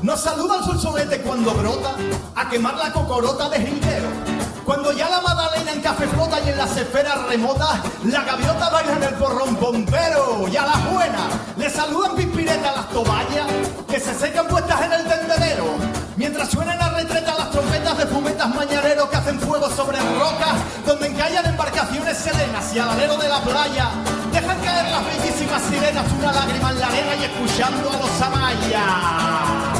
Nos saluda el solsolete cuando brota a quemar la cocorota de jilguero. Cuando ya la magdalena en café flota y en las esferas remotas la gaviota baila en el porrón bombero. Y a las buenas le saludan pispiretas las toballas que se secan puestas en el tendedero. Mientras suenan a retreta las trompetas de fumetas mañaneros que hacen fuego sobre rocas donde encallan embarcaciones serenas y al alero de la playa dejan caer las bellísimas sirenas una lágrima en la arena y escuchando a los amayas.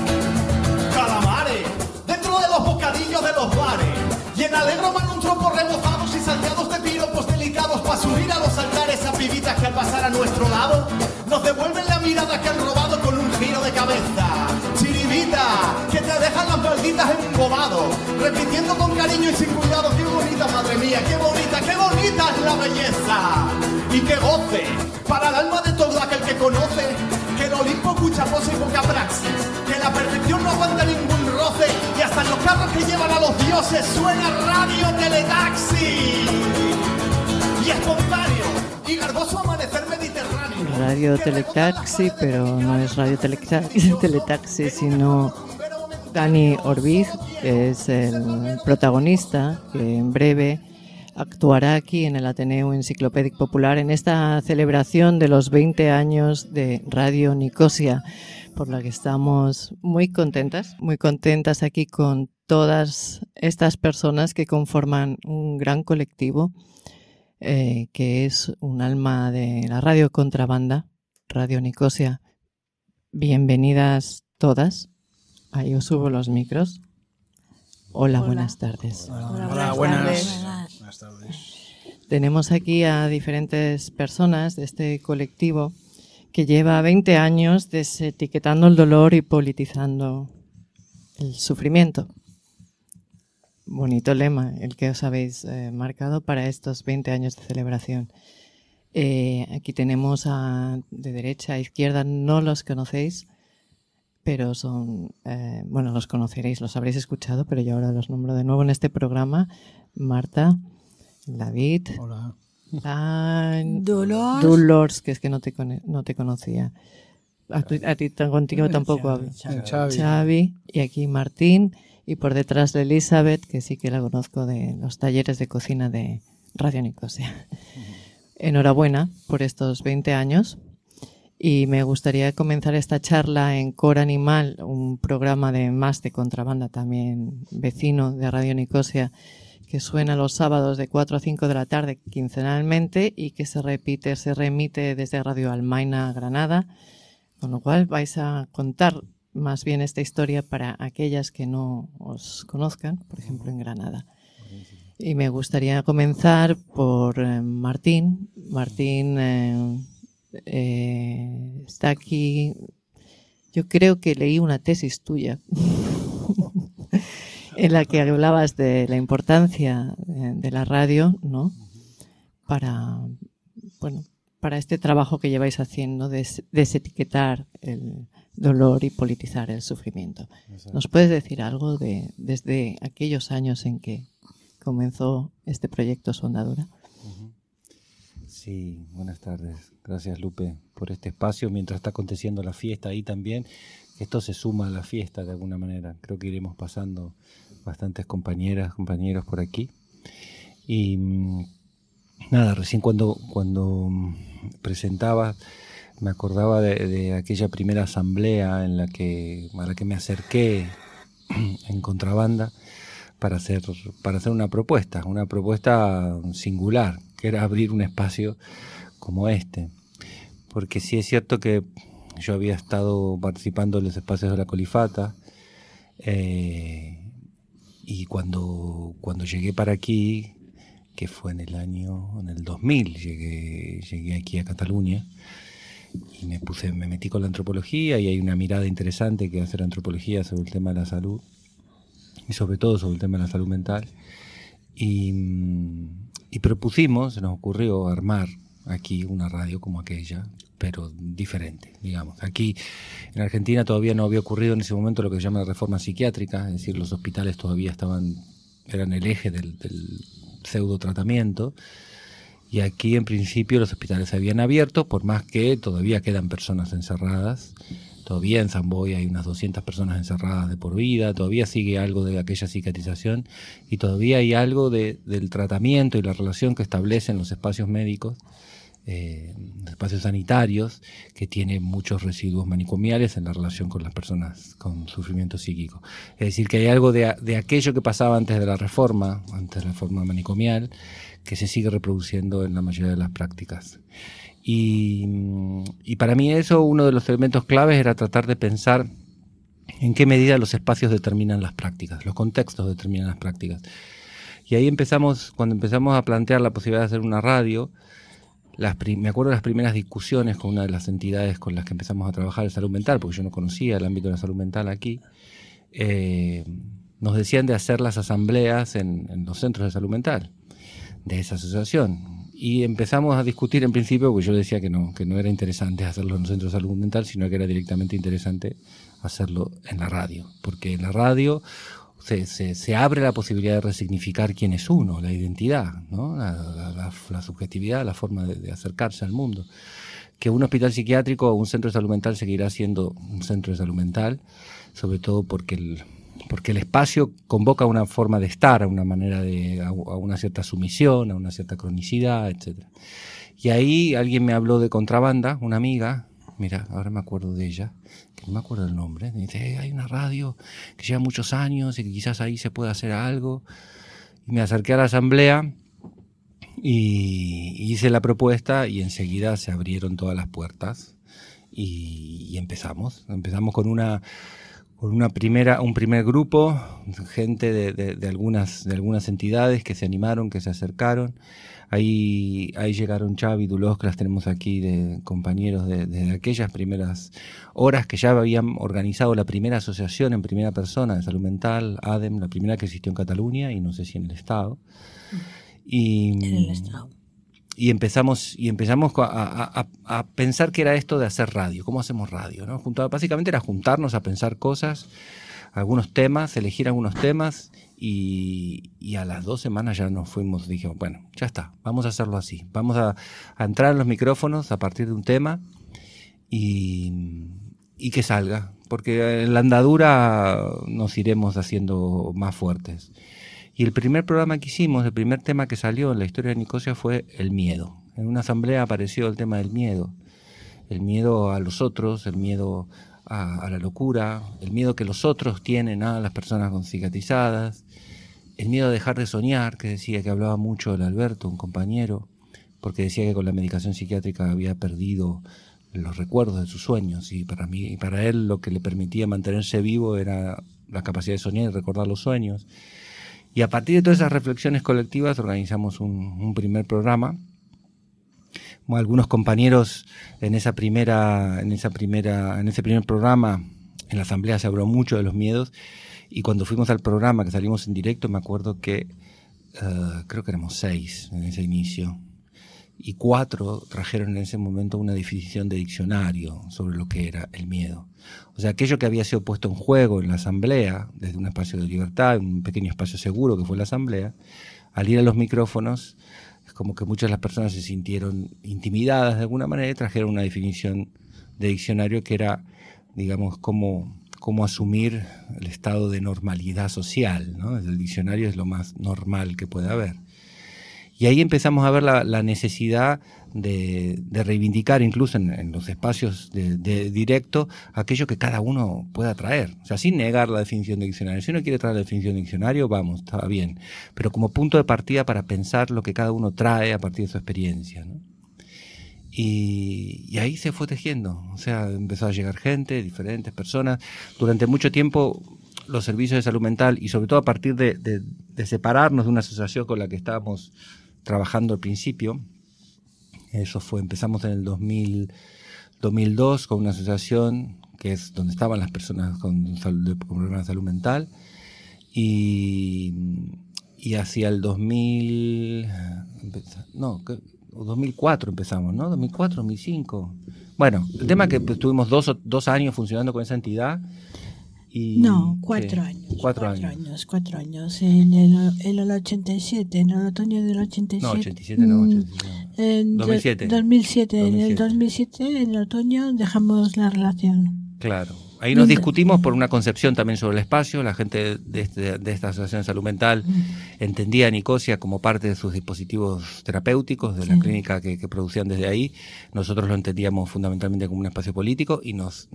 Calamares dentro de los bocadillos de los bares y en alegro van un trompo rebozados y salteados de piropos delicados para subir a los altares a pibitas que al pasar a nuestro lado nos devuelven la mirada que han robado con un giro de cabeza. Chiribita, que te dejan las malditas embobado, repitiendo con cariño y sin cuidado: qué bonita, madre mía, qué bonita es la belleza. Y que goce para el alma de todo aquel que conoce que el Olimpo cucha pose y poca praxis, que la perfección no aguanta ningún roce y hasta en los carros que llevan a los dioses suena Radio Teletaxi. Y espontáneo y garboso amanecer mediterráneo. Radio Teletaxi, pero no es Radio Teletaxi, sino Dani Orbiz, que es el protagonista, que en breve actuará aquí en el Ateneo Enciclopédico Popular en esta celebración de los 20 años de Radio Nicosia, por la que estamos muy contentas aquí con todas estas personas que conforman un gran colectivo que es un alma de la radio contrabanda, Radio Nicosia. Bienvenidas todas. Ahí os subo los micros. Hola. Buenas tardes. Hola, buenas tardes. Tenemos aquí a diferentes personas de este colectivo que lleva 20 años desetiquetando el dolor y politizando el sufrimiento. Bonito lema el que os habéis marcado para estos 20 años de celebración. Aquí tenemos de derecha a izquierda, no los conocéis, pero son, los conoceréis, los habréis escuchado, pero yo ahora los nombro de nuevo en este programa. Marta, David, hola. Dolores, que es que no te conocía. Contigo tampoco hablo. Xavi, y aquí Martín, y por detrás de Elizabeth, que sí que la conozco de los talleres de cocina de Radio Nicosia. Enhorabuena por estos 20 años. Y me gustaría comenzar esta charla en Cor Animal, un programa de contrabanda también vecino de Radio Nicosia, que suena los sábados de 4 a 5 de la tarde quincenalmente y que se remite desde Radio Almaina, Granada, con lo cual vais a contar más bien esta historia para aquellas que no os conozcan, por ejemplo en Granada. Y me gustaría comenzar por Martín. Martín está aquí. Yo creo que leí una tesis tuya en la que hablabas de la importancia de la radio, ¿no? Para este trabajo que lleváis haciendo de desetiquetar el dolor y politizar el sufrimiento. ¿Nos puedes decir algo desde aquellos años en que comenzó este proyecto Su Andadura? Sí, buenas tardes. Gracias, Lupe, por este espacio. Mientras está aconteciendo la fiesta ahí también, esto se suma a la fiesta de alguna manera. Creo que iremos pasando bastantes compañeros por aquí. Y nada, recién cuando presentaba me acordaba de aquella primera asamblea a la que me acerqué en contrabanda para hacer una propuesta singular, que era abrir un espacio como este. Porque sí es cierto que yo había estado participando en los espacios de la Colifata, y cuando llegué para aquí, que fue en el 2000, llegué aquí a Cataluña y me metí con la antropología, y hay una mirada interesante que hace la antropología sobre el tema de la salud y sobre todo sobre el tema de la salud mental, y propusimos, se nos ocurrió armar aquí una radio como aquella, pero diferente, digamos. Aquí en Argentina todavía no había ocurrido en ese momento lo que se llama la reforma psiquiátrica, es decir, los hospitales todavía eran el eje del pseudo tratamiento, y aquí en principio los hospitales se habían abierto, por más que todavía quedan personas encerradas Todavía en Zamboy hay unas 200 personas encerradas de por vida, todavía sigue algo de aquella cicatrización y todavía hay algo del tratamiento y la relación que establecen los espacios médicos, espacios sanitarios, que tiene muchos residuos manicomiales en la relación con las personas con sufrimiento psíquico. Es decir, que hay algo de aquello que pasaba antes de la reforma manicomial, que se sigue reproduciendo en la mayoría de las prácticas. Y para mí eso, uno de los elementos claves era tratar de pensar en qué medida los espacios determinan las prácticas, los contextos determinan las prácticas. Y ahí cuando empezamos a plantear la posibilidad de hacer una radio, me acuerdo de las primeras discusiones con una de las entidades con las que empezamos a trabajar en salud mental, porque yo no conocía el ámbito de la salud mental aquí, nos decían de hacer las asambleas en los centros de salud mental de esa asociación. Y empezamos a discutir en principio, porque yo decía que no era interesante hacerlo en los centros de salud mental, sino que era directamente interesante hacerlo en la radio. Porque en la radio se abre la posibilidad de resignificar quién es uno, la identidad, ¿no? La subjetividad, la forma de acercarse al mundo. Que un hospital psiquiátrico o un centro de salud mental seguirá siendo un centro de salud mental, sobre todo porque el espacio convoca una forma de estar, a una manera a una cierta sumisión, a una cierta cronicidad, etc. Y ahí alguien me habló de Contrabanda, una amiga, mira, ahora me acuerdo de ella, que no me acuerdo el nombre, me dice, hay una radio que lleva muchos años y que quizás ahí se pueda hacer algo. Y me acerqué a la asamblea y hice la propuesta y enseguida se abrieron todas las puertas y empezamos con un primer grupo, gente de algunas entidades que se animaron, que se acercaron. Ahí llegaron Xavi Dulós, que las tenemos aquí, de compañeros de aquellas primeras horas que ya habían organizado la primera asociación en primera persona de salud mental, ADEM, la primera que existió en Cataluña y no sé si en el Estado. En el Estado. Y empezamos a pensar qué era esto de hacer radio, cómo hacemos radio, ¿no? Básicamente era juntarnos a pensar cosas, algunos temas, elegir algunos temas y a las 2 semanas ya nos fuimos, dijimos, bueno, ya está, vamos a hacerlo así, vamos a entrar en los micrófonos a partir de un tema y que salga, porque en la andadura nos iremos haciendo más fuertes. Y el primer programa que hicimos, el primer tema que salió en la historia de Nicosia fue el miedo. En una asamblea apareció el tema del miedo. El miedo a los otros, el miedo a la locura, el miedo que los otros tienen a las personas con cicatrizadas, el miedo a dejar de soñar, que decía que hablaba mucho el Alberto, un compañero, porque decía que con la medicación psiquiátrica había perdido los recuerdos de sus sueños y para él lo que le permitía mantenerse vivo era la capacidad de soñar y recordar los sueños. Y a partir de todas esas reflexiones colectivas organizamos un primer programa. Algunos compañeros en ese primer programa, en la asamblea se habló mucho de los miedos, y cuando fuimos al programa, que salimos en directo, me acuerdo que creo que éramos 6 en ese inicio, y 4 trajeron en ese momento una definición de diccionario sobre lo que era el miedo. O sea, aquello que había sido puesto en juego en la asamblea, desde un espacio de libertad, un pequeño espacio seguro que fue la asamblea, al ir a los micrófonos, es como que muchas de las personas se sintieron intimidadas de alguna manera y trajeron una definición de diccionario que era, digamos, cómo asumir el estado de normalidad social, ¿no? El diccionario es lo más normal que puede haber. Y ahí empezamos a ver la necesidad de reivindicar incluso en los espacios de directo aquello que cada uno pueda traer. O sea, sin negar la definición de diccionario. Si uno quiere traer la definición de diccionario, vamos, está bien. Pero como punto de partida para pensar lo que cada uno trae a partir de su experiencia, ¿no? Y ahí se fue tejiendo. O sea, empezó a llegar gente, diferentes personas. Durante mucho tiempo los servicios de salud mental, y sobre todo a partir de separarnos de una asociación con la que estábamos trabajando al principio, empezamos en el 2002 con una asociación que es donde estaban las personas con problemas de salud mental, y hacia el 2004 empezamos, ¿no? 2004, 2005. Bueno, el tema es que estuvimos 2 años funcionando con esa entidad. No, 4 años. 4 años. En el 87, en el otoño del 87. No, 87 no, 87. En 2007. En el 2007, en el otoño, dejamos la relación. Claro. Ahí nos discutimos por una concepción también sobre el espacio. La gente de esta Asociación de Salud Mental entendía a Nicosia como parte de sus dispositivos terapéuticos, de la clínica que producían desde ahí. Nosotros lo entendíamos fundamentalmente como un espacio político y nos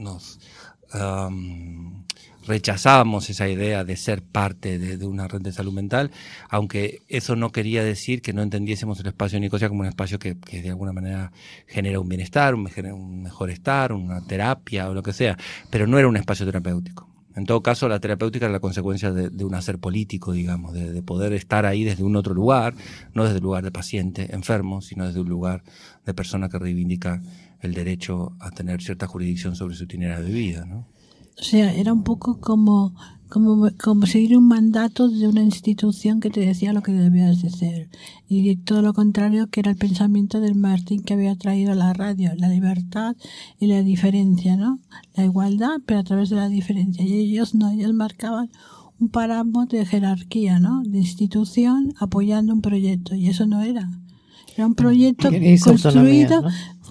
rechazábamos esa idea de ser parte de una red de salud mental, aunque eso no quería decir que no entendiésemos el espacio de Nicosia como un espacio que de alguna manera genera un bienestar, un mejor estar, una terapia o lo que sea, pero no era un espacio terapéutico. En todo caso, la terapéutica es la consecuencia de un hacer político, digamos, de poder estar ahí desde un otro lugar, no desde el lugar de paciente enfermo, sino desde un lugar de persona que reivindica el derecho a tener cierta jurisdicción sobre su itinerario de vida, ¿no? O sea, era un poco como seguir un mandato de una institución que te decía lo que debías de hacer. Y todo lo contrario que era el pensamiento del Martín que había traído a la radio, la libertad y la diferencia, ¿no? La igualdad, pero a través de la diferencia. Y ellos no, ellos marcaban un páramo de jerarquía, ¿no? De institución apoyando un proyecto. Y eso no era. Era un proyecto construido,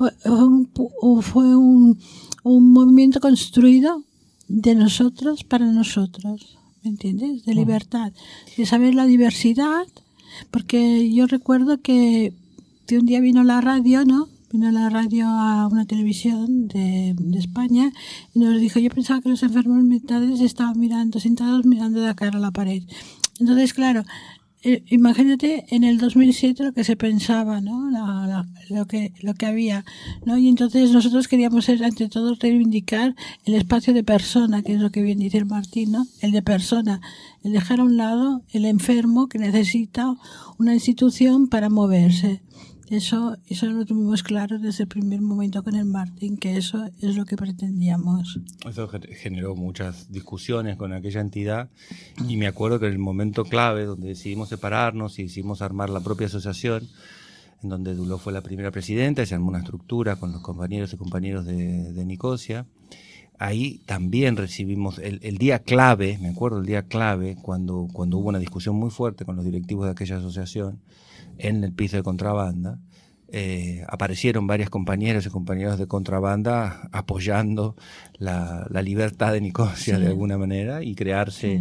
¿no? Fue un movimiento construido de nosotros para nosotros, ¿me entiendes? De libertad, de saber la diversidad, porque yo recuerdo que un día vino la radio, ¿no? Vino la radio a una televisión de España y nos dijo, yo pensaba que los enfermos mentales estaban sentados mirando de cara a la pared. Entonces, claro, imagínate en el 2007 lo que se pensaba, ¿no? Lo que había, ¿no? Y entonces nosotros queríamos ante todo reivindicar el espacio de persona, que es lo que bien dice el Martín, ¿no? El de persona, el dejar a un lado el enfermo que necesita una institución para moverse. Eso lo tuvimos claro desde el primer momento con el Martín, que eso es lo que pretendíamos. Eso generó muchas discusiones con aquella entidad y me acuerdo que en el momento clave donde decidimos separarnos y decidimos armar la propia asociación, en donde Duló fue la primera presidenta, se armó una estructura con los compañeros y compañeros de Nicosia. Ahí también recibimos el día clave, me acuerdo el día clave, cuando hubo una discusión muy fuerte con los directivos de aquella asociación, en el piso de Contrabanda, aparecieron varias compañeras y compañeros de Contrabanda apoyando la libertad de Nicosia de alguna manera y crearse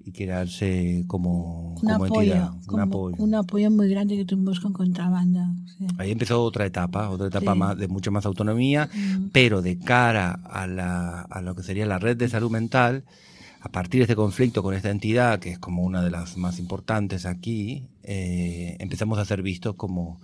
como entidad. Un apoyo muy grande que tuvimos con Contrabanda. Sí. Ahí empezó otra etapa más, de mucha más autonomía, pero de cara a lo que sería la red de salud mental, a partir de este conflicto con esta entidad, que es como una de las más importantes aquí, empezamos a ser vistos como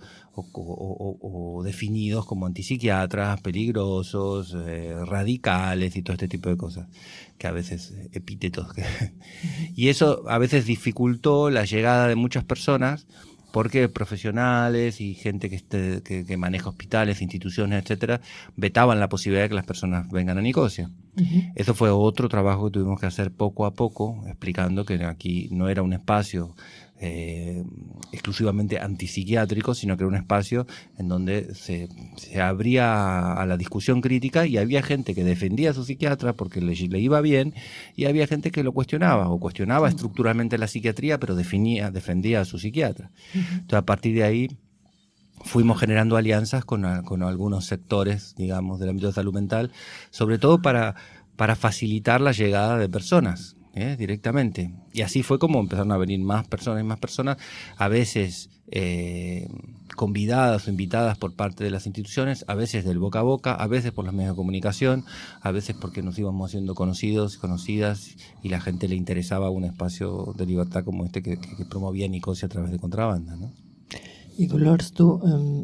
o definidos como antipsiquiatras, peligrosos, radicales y todo este tipo de cosas, que a veces epítetos. Y eso a veces dificultó la llegada de muchas personas, porque profesionales y gente que maneja hospitales, instituciones, etcétera, vetaban la posibilidad de que las personas vengan a Nicosia. Eso fue otro trabajo que tuvimos que hacer poco a poco, explicando que aquí no era un espacio exclusivamente antipsiquiátrico, sino que era un espacio en donde se abría a la discusión crítica y había gente que defendía a su psiquiatra porque le iba bien y había gente que lo cuestionaba estructuralmente la psiquiatría, pero defendía a su psiquiatra. Entonces, a partir de ahí fuimos generando alianzas con algunos sectores, digamos, del ámbito de salud mental, sobre todo para facilitar la llegada de personas directamente. Y así fue como empezaron a venir más personas, a veces convidadas o invitadas por parte de las instituciones, a veces del boca a boca, a veces por los medios de comunicación, a veces porque nos íbamos haciendo conocidos y conocidas y la gente le interesaba un espacio de libertad como este que promovía Nicosia a través de Contrabanda, ¿no? Y Dolores, tú,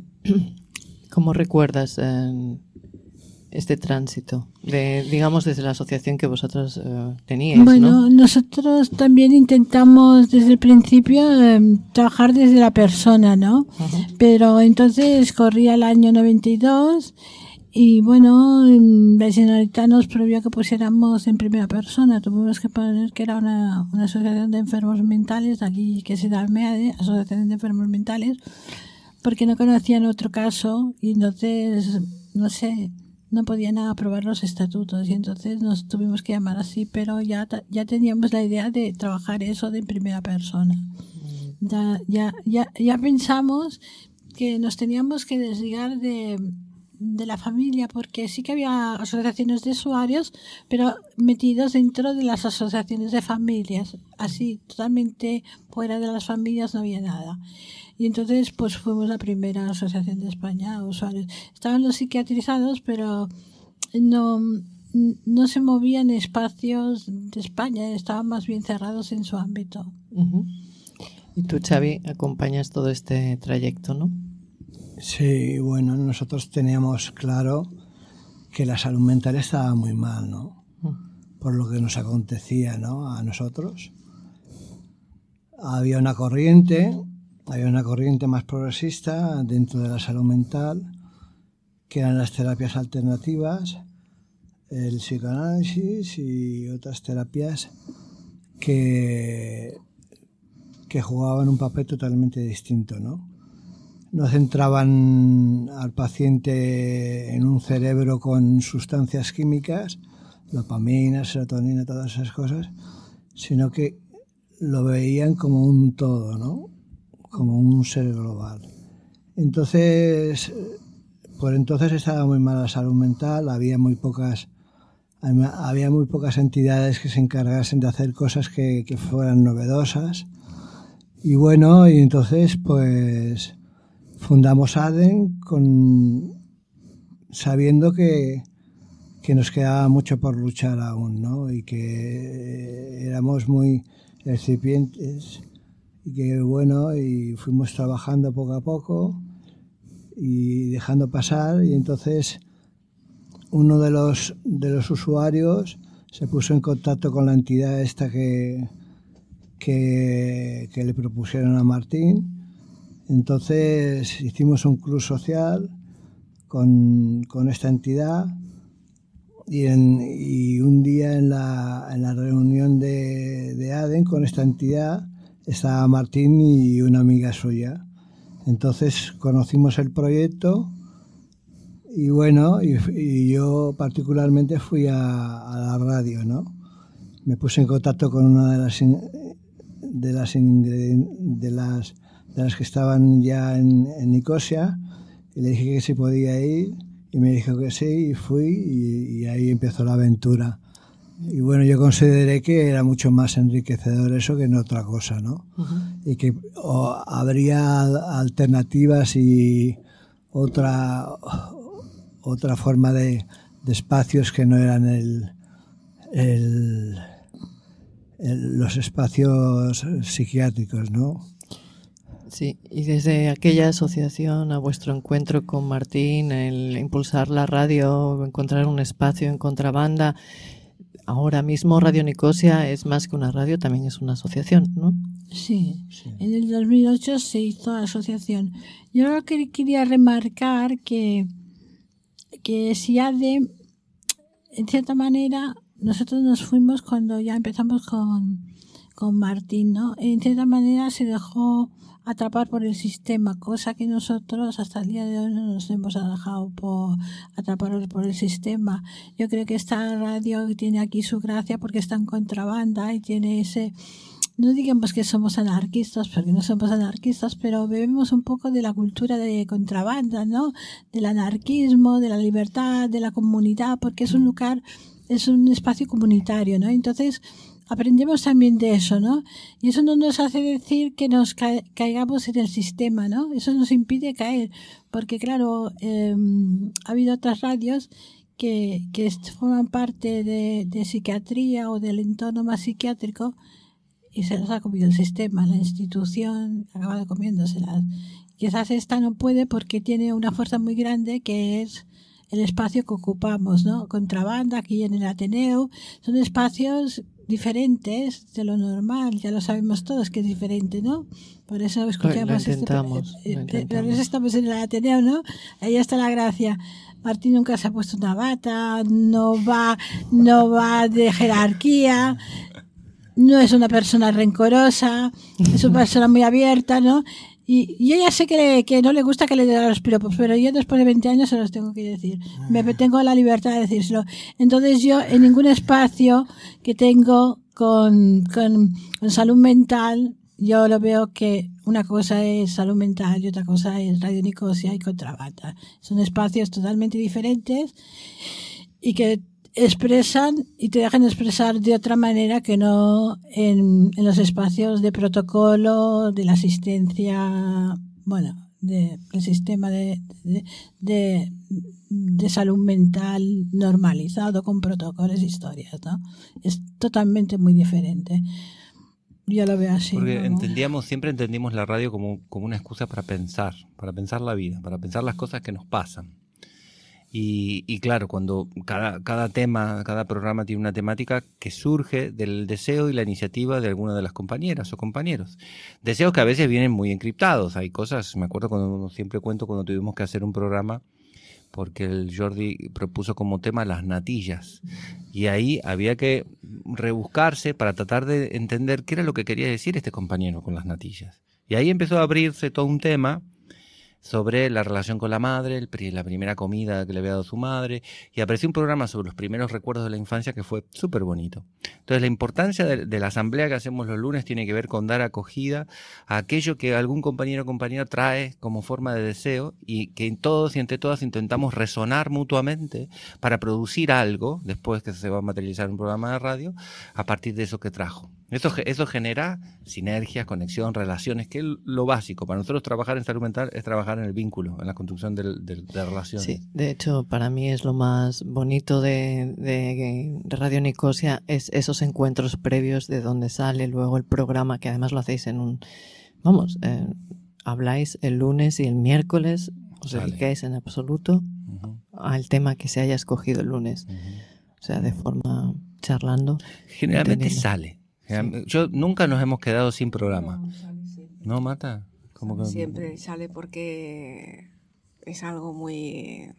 ¿cómo recuerdas este tránsito, digamos, desde la asociación que vosotros teníais? Bueno, ¿no? Nosotros también intentamos desde el principio trabajar desde la persona, ¿no? Pero entonces corría el año 92 y bueno, la Generalitat nos prohibió que pusiéramos en primera persona. Tuvimos que poner que era una asociación de enfermos mentales, aquí que se da MEADE, Asociación de Enfermos Mentales, porque no conocían otro caso y entonces, no sé, no podían aprobar los estatutos y entonces nos tuvimos que llamar así, pero ya teníamos la idea de trabajar eso de en primera persona. Ya pensamos que nos teníamos que desligar de la familia, porque sí que había asociaciones de usuarios, pero metidos dentro de las asociaciones de familias, así totalmente fuera de las familias no había nada. Y entonces pues fuimos la primera asociación de España, usuarios. Estaban los psiquiatrizados, pero no se movían espacios de España, estaban más bien cerrados en su ámbito. Uh-huh. Y tú, Xavi, acompañas todo este trayecto, ¿no? Sí, bueno, nosotros teníamos claro que la salud mental estaba muy mal, ¿no? Por lo que nos acontecía, ¿no? A nosotros. Había una corriente más progresista dentro de la salud mental, que eran las terapias alternativas, el psicoanálisis y otras terapias que jugaban un papel totalmente distinto, ¿no? No centraban al paciente en un cerebro con sustancias químicas, dopamina, serotonina, todas esas cosas, sino que lo veían como un todo, ¿no? Como un ser global. Entonces, por entonces estaba muy mala la salud mental, había muy pocas entidades que se encargasen de hacer cosas que fueran novedosas. Y bueno, y entonces pues fundamos ADEN sabiendo que nos quedaba mucho por luchar aún, ¿no? Y que éramos muy incipientes y que bueno, y fuimos trabajando poco a poco y dejando pasar, y entonces uno de los usuarios se puso en contacto con la entidad esta que le propusieron a Martín. Entonces hicimos un club social con esta entidad, y un día en la reunión de ADEN con esta entidad estaba Martín y una amiga suya. Entonces conocimos el proyecto y bueno, y yo particularmente fui a la radio, ¿no? Me puse en contacto con una de las que estaban ya en Nicosia, y le dije que si podía ir, y me dijo que sí, y fui, y ahí empezó la aventura. Y bueno, yo consideré que era mucho más enriquecedor eso que en otra cosa, ¿no? Uh-huh. Y que habría alternativas y otra forma de espacios que no eran los espacios psiquiátricos, ¿no? Sí, y desde aquella asociación a vuestro encuentro con Martín, el impulsar la radio, encontrar un espacio en Contrabanda, ahora mismo Radio Nicosia es más que una radio, también es una asociación, ¿no? Sí. En el 2008 se hizo la asociación. Yo lo que quería remarcar que SIADE, en cierta manera, nosotros nos fuimos cuando ya empezamos con Martín, ¿no? En cierta manera se dejó atrapar por el sistema, cosa que nosotros hasta el día de hoy no nos hemos dejado atrapar por el sistema. Yo creo que esta radio tiene aquí su gracia porque está en Contrabanda y tiene ese... No digamos que somos anarquistas, porque no somos anarquistas, pero bebemos un poco de la cultura de Contrabanda, ¿no? Del anarquismo, de la libertad, de la comunidad, porque es un lugar, es un espacio comunitario, ¿no? Entonces aprendemos también de eso, ¿no? Y eso no nos hace decir que nos caigamos en el sistema, ¿no? Eso nos impide caer, porque claro, ha habido otras radios que forman parte de psiquiatría o del entorno más psiquiátrico y se los ha comido el sistema, la institución ha acabado comiéndoselas. Quizás esta no puede porque tiene una fuerza muy grande que es el espacio que ocupamos, ¿no? Contrabanda, aquí en el Ateneo, son espacios diferentes de lo normal, ya lo sabemos todos que es diferente, ¿no? Por eso escuchamos por eso estamos en el Ateneo, ¿no? Ahí está la gracia. Martín nunca se ha puesto una bata, no va de jerarquía, no es una persona rencorosa, es una persona muy abierta, ¿no? Y yo ya sé que no le gusta que le den los piropos, pero yo después de 20 años se los tengo que decir. Tengo la libertad de decírselo. Entonces yo en ningún espacio que tengo con salud mental, yo lo veo que una cosa es Salud Mental y otra cosa es Radio Nicosia y Contrabanda. Son espacios totalmente diferentes y que expresan y te dejan expresar de otra manera que no en los espacios de protocolo, de la asistencia, bueno, del sistema de salud mental normalizado con protocolos e historias, ¿no? Es totalmente muy diferente. Yo lo veo así. Porque siempre entendimos la radio como una excusa para pensar la vida, para pensar las cosas que nos pasan. Y claro, cuando cada tema, cada programa tiene una temática que surge del deseo y la iniciativa de alguna de las compañeras o compañeros. Deseos que a veces vienen muy encriptados. Hay cosas, me acuerdo siempre cuento cuando tuvimos que hacer un programa porque el Jordi propuso como tema las natillas. Y ahí había que rebuscarse para tratar de entender qué era lo que quería decir este compañero con las natillas. Y ahí empezó a abrirse todo un tema sobre la relación con la madre, la primera comida que le había dado su madre, y apareció un programa sobre los primeros recuerdos de la infancia que fue súper bonito. Entonces la importancia de la asamblea que hacemos los lunes tiene que ver con dar acogida a aquello que algún compañero o compañera trae como forma de deseo y que todos y entre todas intentamos resonar mutuamente para producir algo, después que se va a materializar en un programa de radio, a partir de eso que trajo. Eso genera sinergias, conexión, relaciones, que es lo básico. Para nosotros trabajar en salud mental es trabajar en el vínculo, en la construcción de relaciones. Sí, de hecho, para mí es lo más bonito de Radio Nicosia, es esos encuentros previos de donde sale luego el programa, que además lo hacéis habláis el lunes y el miércoles, os dedicáis en absoluto al tema que se haya escogido el lunes. O sea, de forma charlando. Generalmente sale. Sí. Yo nunca nos hemos quedado sin programa. ¿No, Marta? Siempre sale porque es algo muy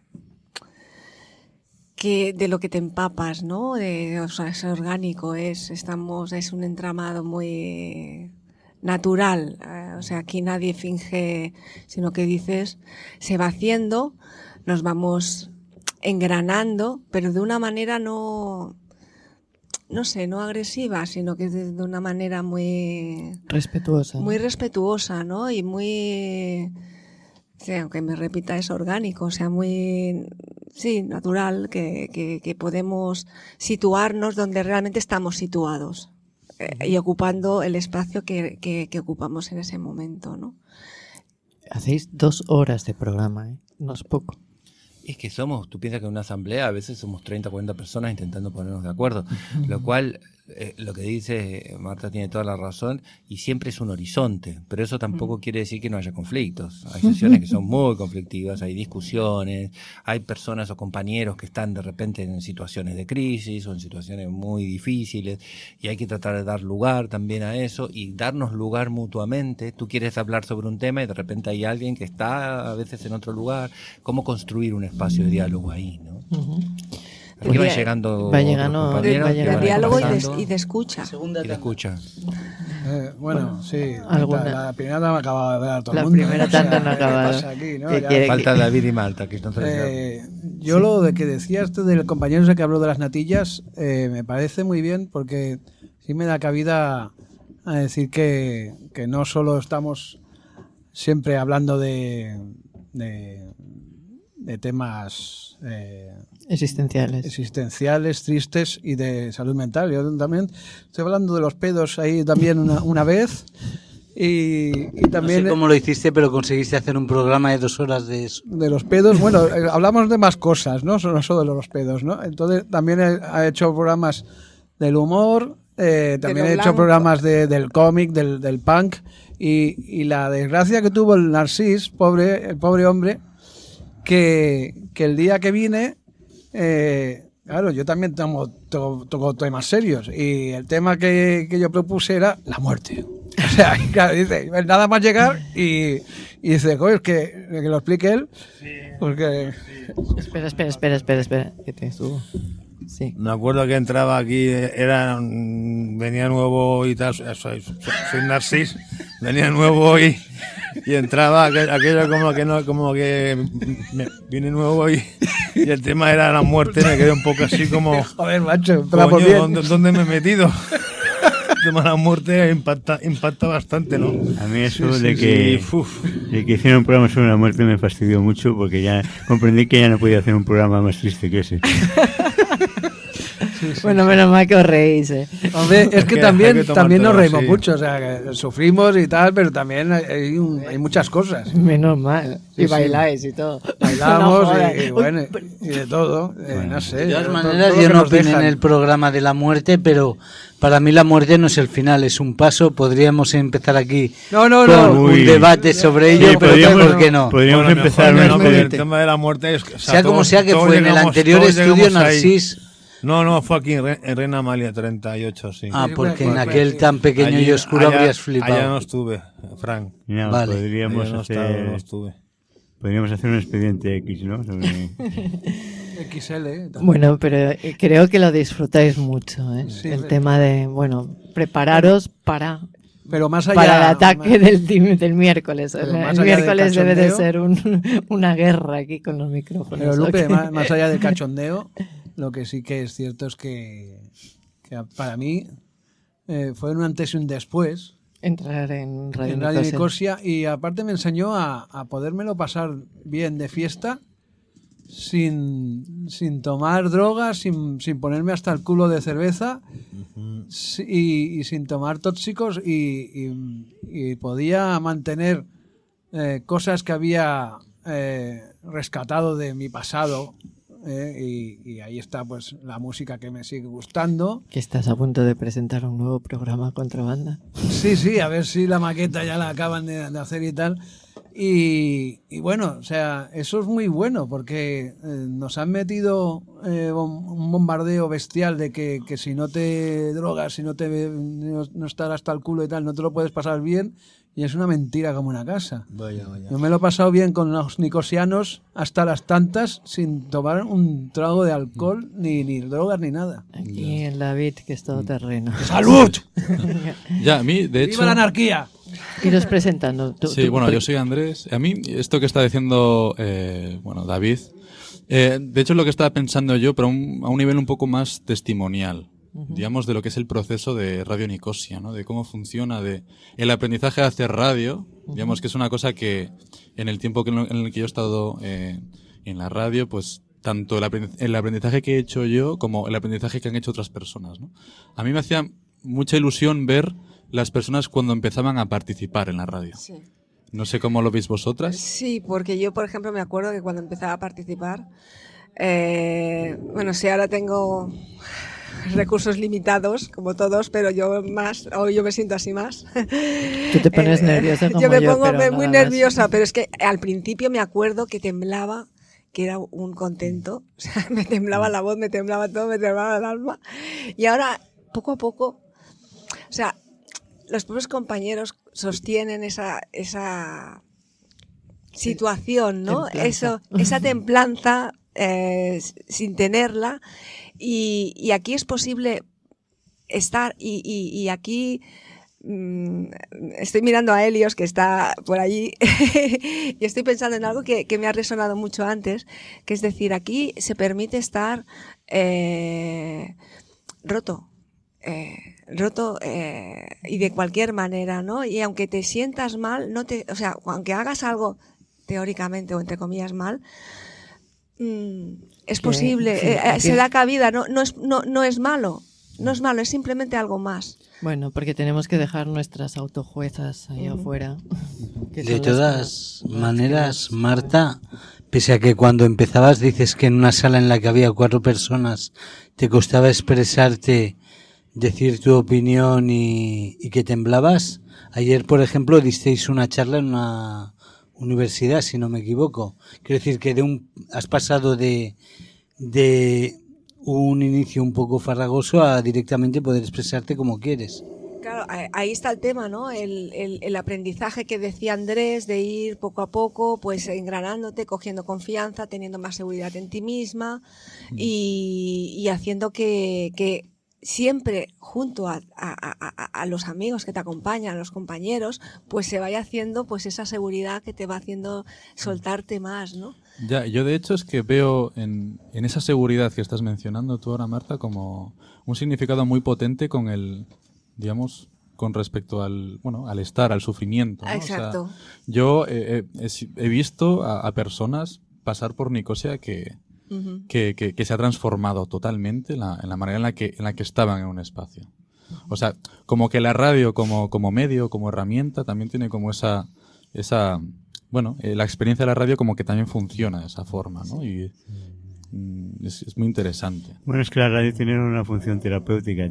que de lo que te empapas, ¿no? Es orgánico, es un entramado muy natural. O sea, aquí nadie finge, sino que dices, se va haciendo, nos vamos engranando, pero de una manera no agresiva, sino que de una manera muy respetuosa. Muy respetuosa, ¿no? Y muy, aunque me repita, es orgánico, o sea, muy, natural, que podemos situarnos donde realmente estamos situados y ocupando el espacio que ocupamos en ese momento, ¿no? Hacéis 2 horas de programa, ¿eh? No es poco. Es que tú piensas que en una asamblea a veces somos 30 o 40 personas intentando ponernos de acuerdo, lo cual, lo que dice Marta tiene toda la razón, y siempre es un horizonte, pero eso tampoco quiere decir que no haya conflictos. Hay sesiones que son muy conflictivas, hay discusiones, hay personas o compañeros que están de repente en situaciones de crisis o en situaciones muy difíciles, y hay que tratar de dar lugar también a eso y darnos lugar mutuamente. Tú quieres hablar sobre un tema y de repente hay alguien que está a veces en otro lugar. ¿Cómo construir un espacio de diálogo ahí, no? Aquí va llegando de diálogo y de escucha. Y de escucha. Bueno, sí. La primera tanda me acaba de dar todo el mundo. La primera tanda no ha acabado. Falta David y Marta. Yo lo de que decías tú del compañero que habló de las natillas, me parece muy bien, porque sí me da cabida a decir que no solo estamos siempre hablando de temas existenciales, tristes y de salud mental. Yo también estoy hablando de los pedos ahí también una vez y también... No sé cómo lo hiciste, pero conseguiste hacer un programa de 2 horas de eso. De los pedos, bueno, hablamos de más cosas, no solo de los pedos, ¿no? Entonces también he hecho programas del humor, también he hecho programas del cómic, del punk, y la desgracia que tuvo el Narcís, el pobre hombre, que el día que vine, claro, yo también toco temas serios, y el tema que yo propuse era la muerte. O sea, claro, dice, nada más llegar y dice, coño, que lo explique él, porque... Espera, que te subo. Sí. Me acuerdo que entraba aquí, venía nuevo y tal, soy Narcís, venía nuevo y entraba aquello como que viene nuevo y el tema era la muerte. Me quedé un poco así como, joder, macho, coño, ¿dónde me he metido? tema de la muerte impacta bastante, ¿no? A mí eso de que hicieron un programa sobre la muerte me fastidió mucho porque ya comprendí que ya no podía hacer un programa más triste que ese. Bueno, menos mal que os reís, Hombre, es que también nos reímos mucho, o sea, que sufrimos y tal, pero también hay muchas cosas. Menos mal. Y bailáis y todo. Bailamos y bueno, y de todo. No sé. De todas maneras, yo no opino en el programa de la muerte, pero para mí la muerte no es el final, es un paso. Podríamos empezar aquí con un debate sobre ello, pero ¿por qué no? Podríamos empezar el tema de la muerte. Sea como sea que fue en el anterior estudio Narcís. No, fue aquí en Reina Amalia 38, sí. Porque en aquel tan pequeño y oscuro habrías flipado. Allá no estuve, Frank. No, vale. Podríamos hacer un expediente X, ¿no? Sobre... XL. Bueno, pero creo que lo disfrutáis mucho, ¿eh? Sí, el tema de, prepararos para más allá, para el ataque del miércoles. El miércoles debe de ser una guerra aquí con los micrófonos. Pero Lupe, más allá del cachondeo, lo que sí que es cierto es que para mí fue un antes y un después entrar en Radio Nicosia, y aparte me enseñó a podérmelo pasar bien de fiesta sin tomar drogas, sin ponerme hasta el culo de cerveza y sin tomar tóxicos y podía mantener cosas que había rescatado de mi pasado. Y ahí está pues la música que me sigue gustando. Que estás a punto de presentar un nuevo programa Contrabanda. Sí, a ver si la maqueta ya la acaban de hacer y tal. Y bueno, o sea, eso es muy bueno porque nos han metido un bombardeo bestial de que si no te drogas, si no estás hasta el culo y tal, no te lo puedes pasar bien. Y es una mentira como una casa. Vaya. Yo me lo he pasado bien con los nicosianos hasta las tantas sin tomar un trago de alcohol, ni drogas, ni nada. Aquí en David, que es todo terreno. ¡Salud! Ya, a mí, de hecho... ¡Viva la anarquía! Iros presentando. Yo soy Andrés. A mí, esto que está diciendo David, de hecho es lo que estaba pensando yo, pero a un nivel un poco más testimonial. Digamos, de lo que es el proceso de Radio Nicosia, ¿no? De cómo funciona, de el aprendizaje de hacer radio, digamos que es una cosa que en el tiempo en el que yo he estado en la radio, pues tanto el aprendizaje que he hecho yo como el aprendizaje que han hecho otras personas, ¿no? A mí me hacía mucha ilusión ver las personas cuando empezaban a participar en la radio. Sí. No sé cómo lo veis vosotras. Sí, porque yo, por ejemplo, me acuerdo que cuando empezaba a participar, ahora tengo recursos limitados, como todos, pero hoy yo me siento así más. Tú te pones nerviosa como yo. Me pongo pero muy nerviosa, pero es que al principio me acuerdo que temblaba, que era un contento, o sea, me temblaba la voz, me temblaba todo, me temblaba el alma, y ahora, poco a poco, o sea, los propios compañeros sostienen esa situación, ¿no? Esa templanza, sin tenerla, y aquí es posible estar y aquí estoy mirando a Helios, que está por allí, y estoy pensando en algo que me ha resonado mucho antes, que es decir, aquí se permite estar roto y de cualquier manera, ¿no? Y aunque te sientas mal, aunque hagas algo teóricamente o entre comillas mal, es posible, se da cabida, no es malo, es simplemente algo más. Bueno, porque tenemos que dejar nuestras autojuezas ahí afuera. De todas maneras, Marta, pese a que cuando empezabas dices que en una sala en la que había 4 personas te costaba expresarte, decir tu opinión y que temblabas, ayer, por ejemplo, disteis una charla en una universidad, si no me equivoco. Quiero decir que has pasado de un inicio un poco farragoso a directamente poder expresarte como quieres. Claro, ahí está el tema, ¿no? El aprendizaje que decía Andrés, de ir poco a poco, pues engranándote, cogiendo confianza, teniendo más seguridad en ti misma y haciendo que siempre junto a los amigos que te acompañan, a los compañeros, pues se vaya haciendo pues esa seguridad que te va haciendo soltarte más, ¿no? Ya, yo de hecho es que veo en esa seguridad que estás mencionando tú ahora, Marta, como un significado muy potente con el digamos, con respecto al estar, al sufrimiento, ¿no? Exacto. O sea, yo he visto a personas pasar por Nicosia que se ha transformado totalmente en la manera en la que estaban en un espacio. O sea, como que la radio como medio, como herramienta, también tiene como esa la experiencia de la radio como que también funciona de esa forma, ¿no? Y es muy interesante. Bueno, es que la radio tiene una función terapéutica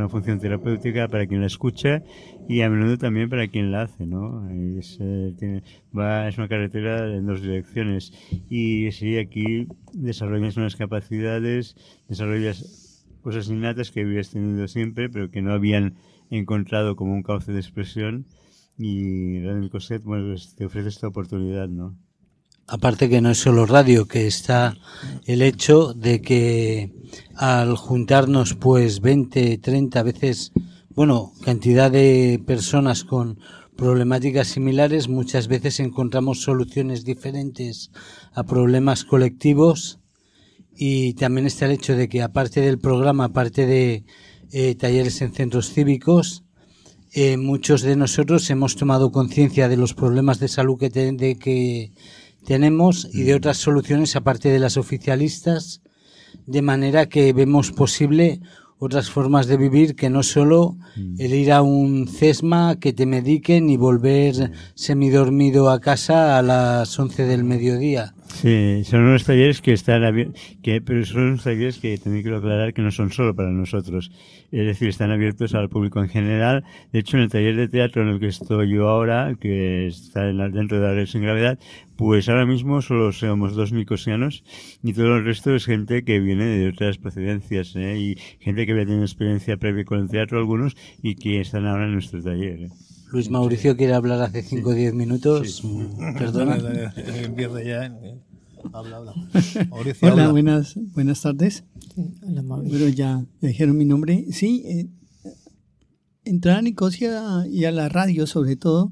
para quien la escucha y a menudo también para quien la hace, ¿no? Es una carretera en dos direcciones y sí, aquí desarrollas unas capacidades, desarrollas cosas innatas que habías tenido siempre, pero que no habían encontrado como un cauce de expresión, y Radio Nicosia, bueno, pues te ofrece esta oportunidad, ¿no? Aparte que no es solo radio, que está el hecho de que al juntarnos pues 20, 30 veces, cantidad de personas con problemáticas similares, muchas veces encontramos soluciones diferentes a problemas colectivos. Y también está el hecho de que aparte del programa, aparte de talleres en centros cívicos, muchos de nosotros hemos tomado conciencia de los problemas de salud que tenemos y de otras soluciones aparte de las oficialistas, de manera que vemos posible otras formas de vivir que no solo el ir a un CESMA, que te mediquen y volver semidormido a casa a las 11 del mediodía. Sí, son unos talleres que están abiertos, pero son unos talleres que también quiero aclarar que no son solo para nosotros. Es decir, están abiertos al público en general. De hecho, en el taller de teatro en el que estoy yo ahora, que está dentro de la red sin gravedad, pues ahora mismo solo somos 2 nicosianos y todo el resto es gente que viene de otras procedencias, y gente que había tenido experiencia previa con el teatro, algunos, y que están ahora en nuestro taller. Luis Mauricio quiere hablar hace 5 o 10 minutos. Sí. Perdona. Empieza ya. Habla. Mauricio, hola, buenas tardes. Hola, Mauricio. Bueno, ya dijeron mi nombre. Sí, entrar a Nicosia y a la radio, sobre todo,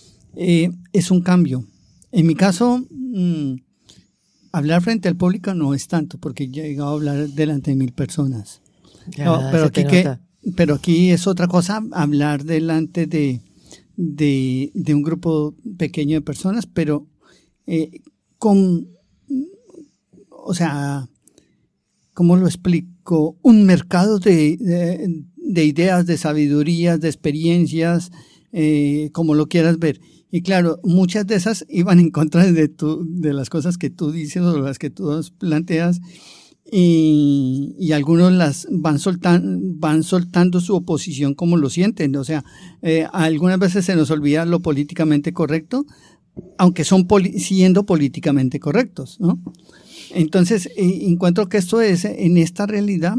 es un cambio. En mi caso, hablar frente al público no es tanto, porque yo he llegado a hablar delante de 1000 personas. Ya, no, pero aquí es otra cosa, hablar delante de un grupo pequeño de personas, pero ¿cómo lo explico? Un mercado de ideas, de sabidurías, de experiencias, como lo quieras ver. Y claro, muchas de esas iban en contra de las cosas que tú dices o las que tú planteas, y algunos las van soltando su oposición como lo sienten. O sea, algunas veces se nos olvida lo políticamente correcto, aunque son siendo políticamente correctos, ¿no? Entonces, encuentro que esto en esta realidad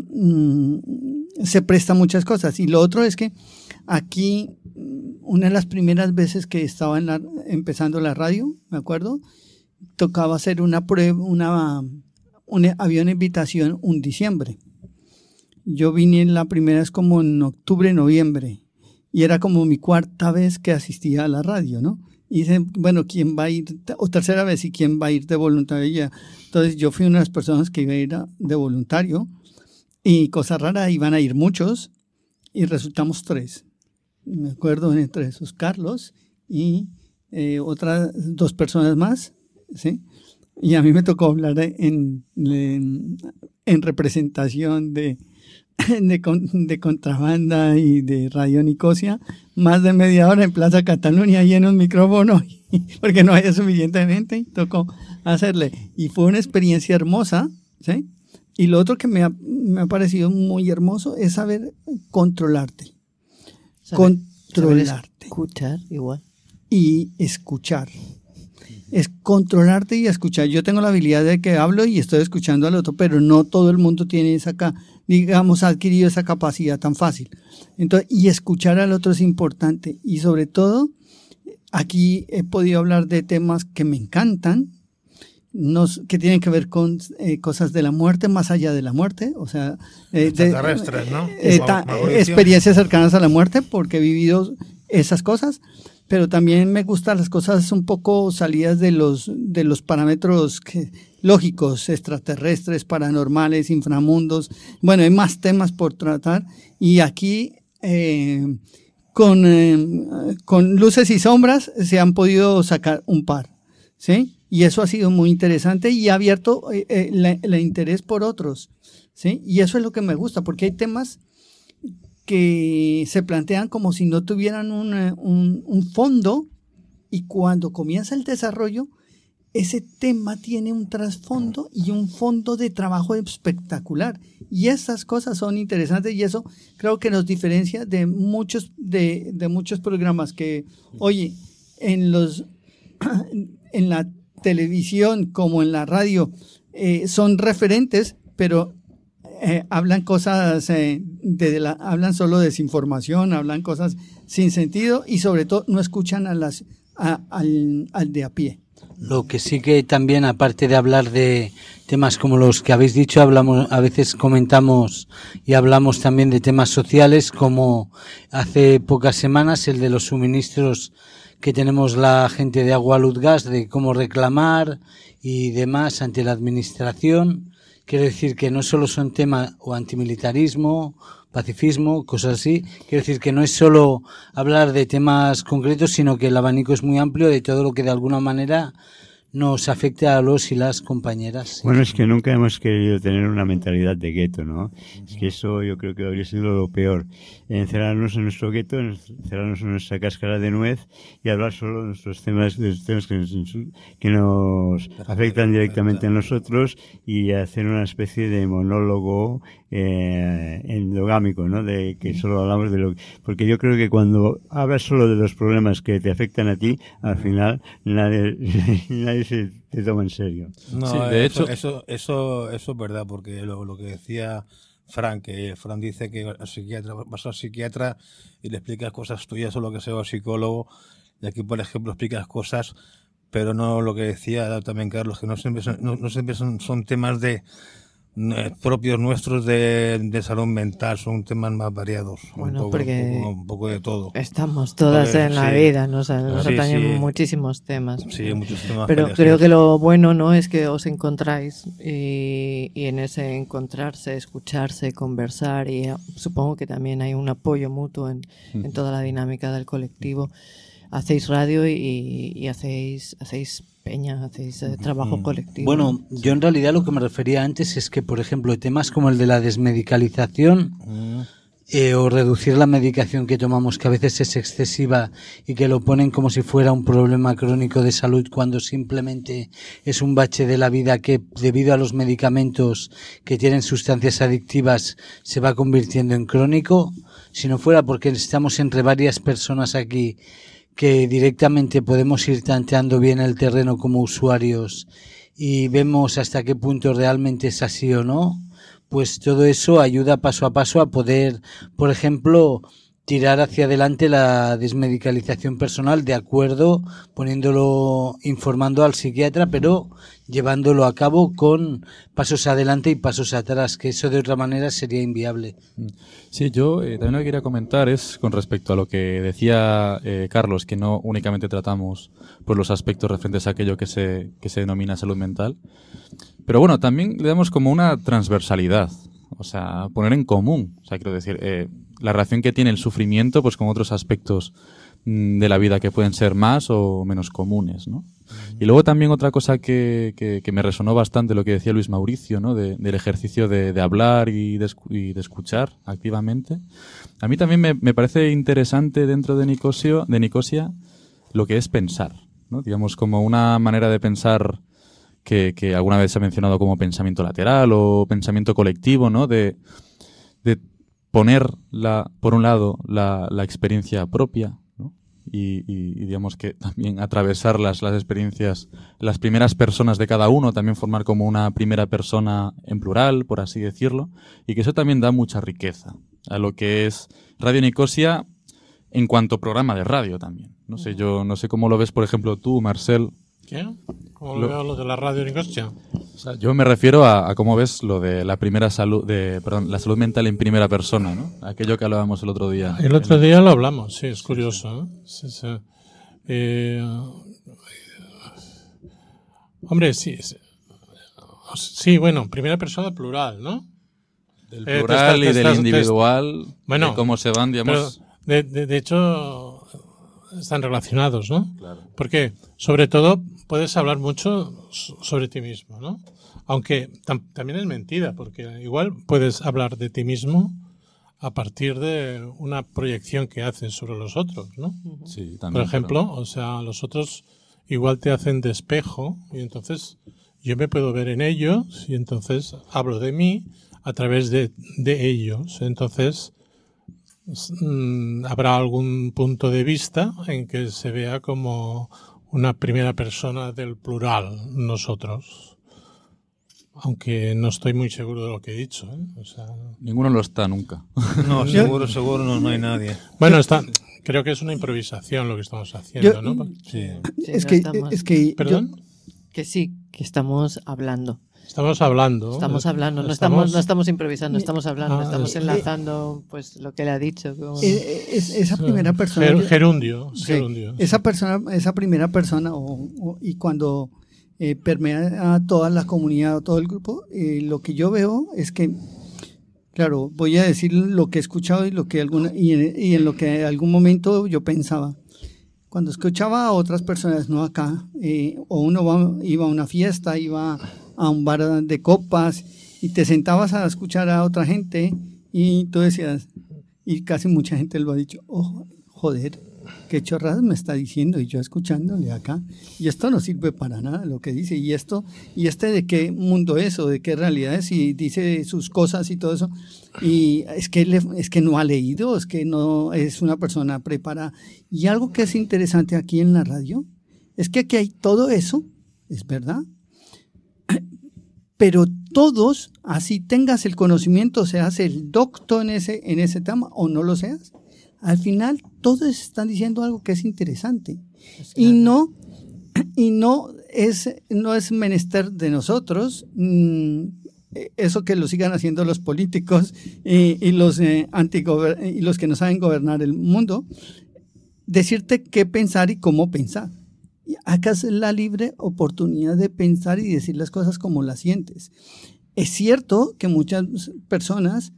se presta muchas cosas. Y lo otro es que aquí, una de las primeras veces que estaba empezando la radio, me acuerdo, tocaba hacer una prueba, había una invitación un diciembre. Yo vine la primera vez como en octubre, noviembre, y era como mi 4ª vez que asistía a la radio, ¿no? Y dicen, bueno, ¿quién va a ir? O tercera vez, ¿y quién va a ir de voluntario? Entonces yo fui una de las personas que iba a ir de voluntario, y cosa rara, iban a ir muchos, y resultamos 3. Me acuerdo, entre esos Carlos y otras 2 personas más, ¿sí? Y a mí me tocó hablar en representación de Contrabanda y de Radio Nicosia, más de media hora en Plaza Cataluña y en un micrófono, porque no había suficiente gente, y tocó hacerle. Y fue una experiencia hermosa, ¿sí? Y lo otro que me ha parecido muy hermoso es saber controlarte. Controlarte. Saber escuchar igual. Y escuchar. Es controlarte y escuchar. Yo tengo la habilidad de que hablo y estoy escuchando al otro, pero no todo el mundo tiene ha adquirido esa capacidad tan fácil. Entonces, y escuchar al otro es importante. Y sobre todo, aquí he podido hablar de temas que me encantan, que tienen que ver con cosas de la muerte, más allá de la muerte, o sea, extraterrestres, ¿no? Experiencias cercanas a la muerte, porque he vivido esas cosas. Pero también me gustan las cosas un poco salidas de los parámetros lógicos, extraterrestres, paranormales, inframundos. Bueno, hay más temas por tratar, y aquí con luces y sombras se han podido sacar un par, ¿sí? Y eso ha sido muy interesante y ha abierto el interés por otros, ¿sí? Y eso es lo que me gusta, porque hay temas que se plantean como si no tuvieran un fondo, y cuando comienza el desarrollo, ese tema tiene un trasfondo y un fondo de trabajo espectacular. Y esas cosas son interesantes y eso creo que nos diferencia de muchos programas que, oye, en la televisión como en la radio son referentes, pero hablan cosas, hablan solo desinformación, hablan cosas sin sentido y sobre todo no escuchan al de a pie. Lo que sí que también, aparte de hablar de temas como los que habéis dicho, a veces comentamos y hablamos también de temas sociales, como hace pocas semanas el de los suministros que tenemos la gente de Agua, Luz, Gas, de cómo reclamar y demás ante la administración. Quiero decir que no solo son temas o antimilitarismo, pacifismo, cosas así. Quiero decir que no es solo hablar de temas concretos, sino que el abanico es muy amplio de todo lo que de alguna manera nos afecta a los y las compañeras. Bueno, es que nunca hemos querido tener una mentalidad de gueto, ¿no? Es que eso yo creo que habría sido lo peor. Encerrarnos en nuestro gueto, encerrarnos en nuestra cáscara de nuez y hablar solo de nuestros temas, que nos afectan directamente a nosotros y hacer una especie de monólogo endogámico, ¿no? De que solo hablamos de lo... Porque yo creo que cuando hablas solo de los problemas que te afectan a ti, al final nadie se te toma en serio. No, sí, de hecho eso es verdad, porque lo que decía Fran, que Fran dice que vas al psiquiatra y le explicas cosas tuyas o lo que sea al psicólogo, y aquí por ejemplo explicas cosas, pero no lo que decía también Carlos, que no siempre son temas de propios nuestros de salud mental, son temas más variados, bueno, un poco de todo. Estamos todas en la vida, nos atañen muchísimos temas. Sí, muchos temas. Pero creo que lo bueno, ¿no?, es que os encontráis y en ese encontrarse, escucharse, conversar, y supongo que también hay un apoyo mutuo en toda la dinámica del colectivo. Hacéis radio y hacéis peña, hacéis trabajo colectivo. Bueno, yo en realidad lo que me refería antes es que, por ejemplo, temas como el de la desmedicalización o reducir la medicación que tomamos, que a veces es excesiva y que lo ponen como si fuera un problema crónico de salud, cuando simplemente es un bache de la vida que, debido a los medicamentos que tienen sustancias adictivas, se va convirtiendo en crónico. Si no fuera porque estamos entre varias personas aquí que directamente podemos ir tanteando bien el terreno como usuarios y vemos hasta qué punto realmente es así o no, pues todo eso ayuda paso a paso a poder, por ejemplo, tirar hacia adelante la desmedicalización personal, de acuerdo, informando al psiquiatra, pero llevándolo a cabo con pasos adelante y pasos atrás, que eso de otra manera sería inviable. Sí, yo también lo que quería comentar es con respecto a lo que decía Carlos, que no únicamente tratamos pues los aspectos referentes a aquello que se denomina salud mental, pero bueno, también le damos como una transversalidad, o sea, poner en común, o sea, quiero decir, la relación que tiene el sufrimiento pues con otros aspectos de la vida que pueden ser más o menos comunes, ¿no? Y luego también otra cosa que me resonó bastante lo que decía Luis Mauricio, ¿no? Del ejercicio de hablar y de escuchar activamente. A mí también me parece interesante dentro de Nicosia lo que es pensar, ¿no? Digamos, como una manera de pensar que alguna vez se ha mencionado como pensamiento lateral o pensamiento colectivo, ¿no? De poner por un lado la experiencia propia, ¿no? Y digamos que también atravesar las experiencias, las primeras personas de cada uno, también formar como una primera persona en plural, por así decirlo, y que eso también da mucha riqueza a lo que es Radio Nicosia en cuanto programa de radio también. No sé, yo no sé cómo lo ves, por ejemplo, tú, Marcel. ¿Qué? ¿Cómo lo veo lo de la Radio Nicosia? O sea, yo me refiero a cómo ves lo de la primera la salud mental en primera persona, ¿no? Aquello que hablábamos el otro día. El otro día lo hablamos, sí, es curioso, ¿eh? Sí. Hombre, sí. Sí, bueno, primera persona plural, ¿no? Del plural y del individual, bueno, de cómo se van, digamos. De hecho, están relacionados, ¿no? Claro. Porque, sobre todo, puedes hablar mucho sobre ti mismo, ¿no? Aunque también es mentira, porque igual puedes hablar de ti mismo a partir de una proyección que haces sobre los otros, ¿no? Sí, también. Por ejemplo, o sea, los otros igual te hacen de espejo y entonces yo me puedo ver en ellos y entonces hablo de mí a través de ellos. Entonces habrá algún punto de vista en que se vea como una primera persona del plural, nosotros. Aunque no estoy muy seguro de lo que he dicho, ¿eh? O sea, ninguno lo está nunca. No, seguro no hay nadie. Bueno, creo que es una improvisación lo que estamos haciendo, ¿no? Sí. Es que ¿Perdón? Que sí, que estamos hablando. Estamos hablando. No estamos improvisando, estamos hablando, estamos enlazando pues lo que le ha dicho. Esa primera persona. Gerundio. Esa primera persona, y cuando permea a toda la comunidad, a todo el grupo, lo que yo veo es que, claro, voy a decir lo que he escuchado y en lo que en algún momento yo pensaba. Cuando escuchaba a otras personas, no acá, o uno iba a una fiesta, iba a un bar de copas y te sentabas a escuchar a otra gente y tú decías, y casi mucha gente lo ha dicho, oh, joder, qué chorradas me está diciendo, y yo escuchándole acá, y esto no sirve para nada lo que dice, y de qué mundo es o de qué realidad es, y dice sus cosas y todo eso, y es que no ha leído, es que no es una persona preparada. Y algo que es interesante aquí en la radio es que aquí hay todo eso, es verdad, pero todos, así tengas el conocimiento, seas el doctor en ese tema o no lo seas, al final todos están diciendo algo que es interesante. Es claro. Y no es menester de nosotros, eso que lo sigan haciendo los políticos y los que no saben gobernar el mundo, decirte qué pensar y cómo pensar. Acá es la libre oportunidad de pensar y decir las cosas como las sientes. Es cierto que muchas personas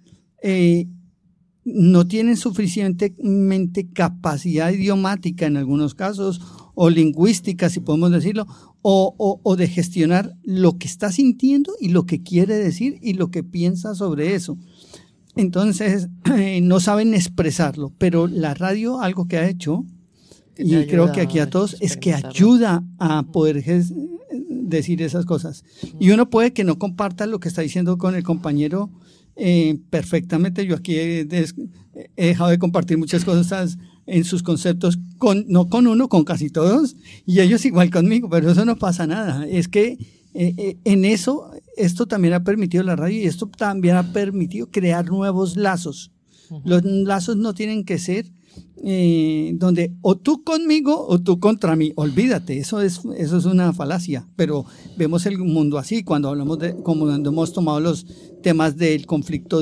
no tienen suficientemente capacidad idiomática en algunos casos, o lingüística, si podemos decirlo, o de gestionar lo que está sintiendo y lo que quiere decir y lo que piensa sobre eso. Entonces, no saben expresarlo, pero la radio algo que ha hecho, y creo que aquí a todos, es que ayuda a poder decir esas cosas. Y uno puede que no comparta lo que está diciendo con el compañero perfectamente. Yo aquí he dejado de compartir muchas cosas en sus conceptos, no con uno, con casi todos, y ellos igual conmigo, pero eso no pasa nada. Es que en eso, esto también ha permitido la radio, y esto también ha permitido crear nuevos lazos. Los lazos no tienen que ser donde o tú conmigo o tú contra mí. Olvídate, eso es una falacia, pero vemos el mundo así cuando hablamos como hemos tomado los temas del conflicto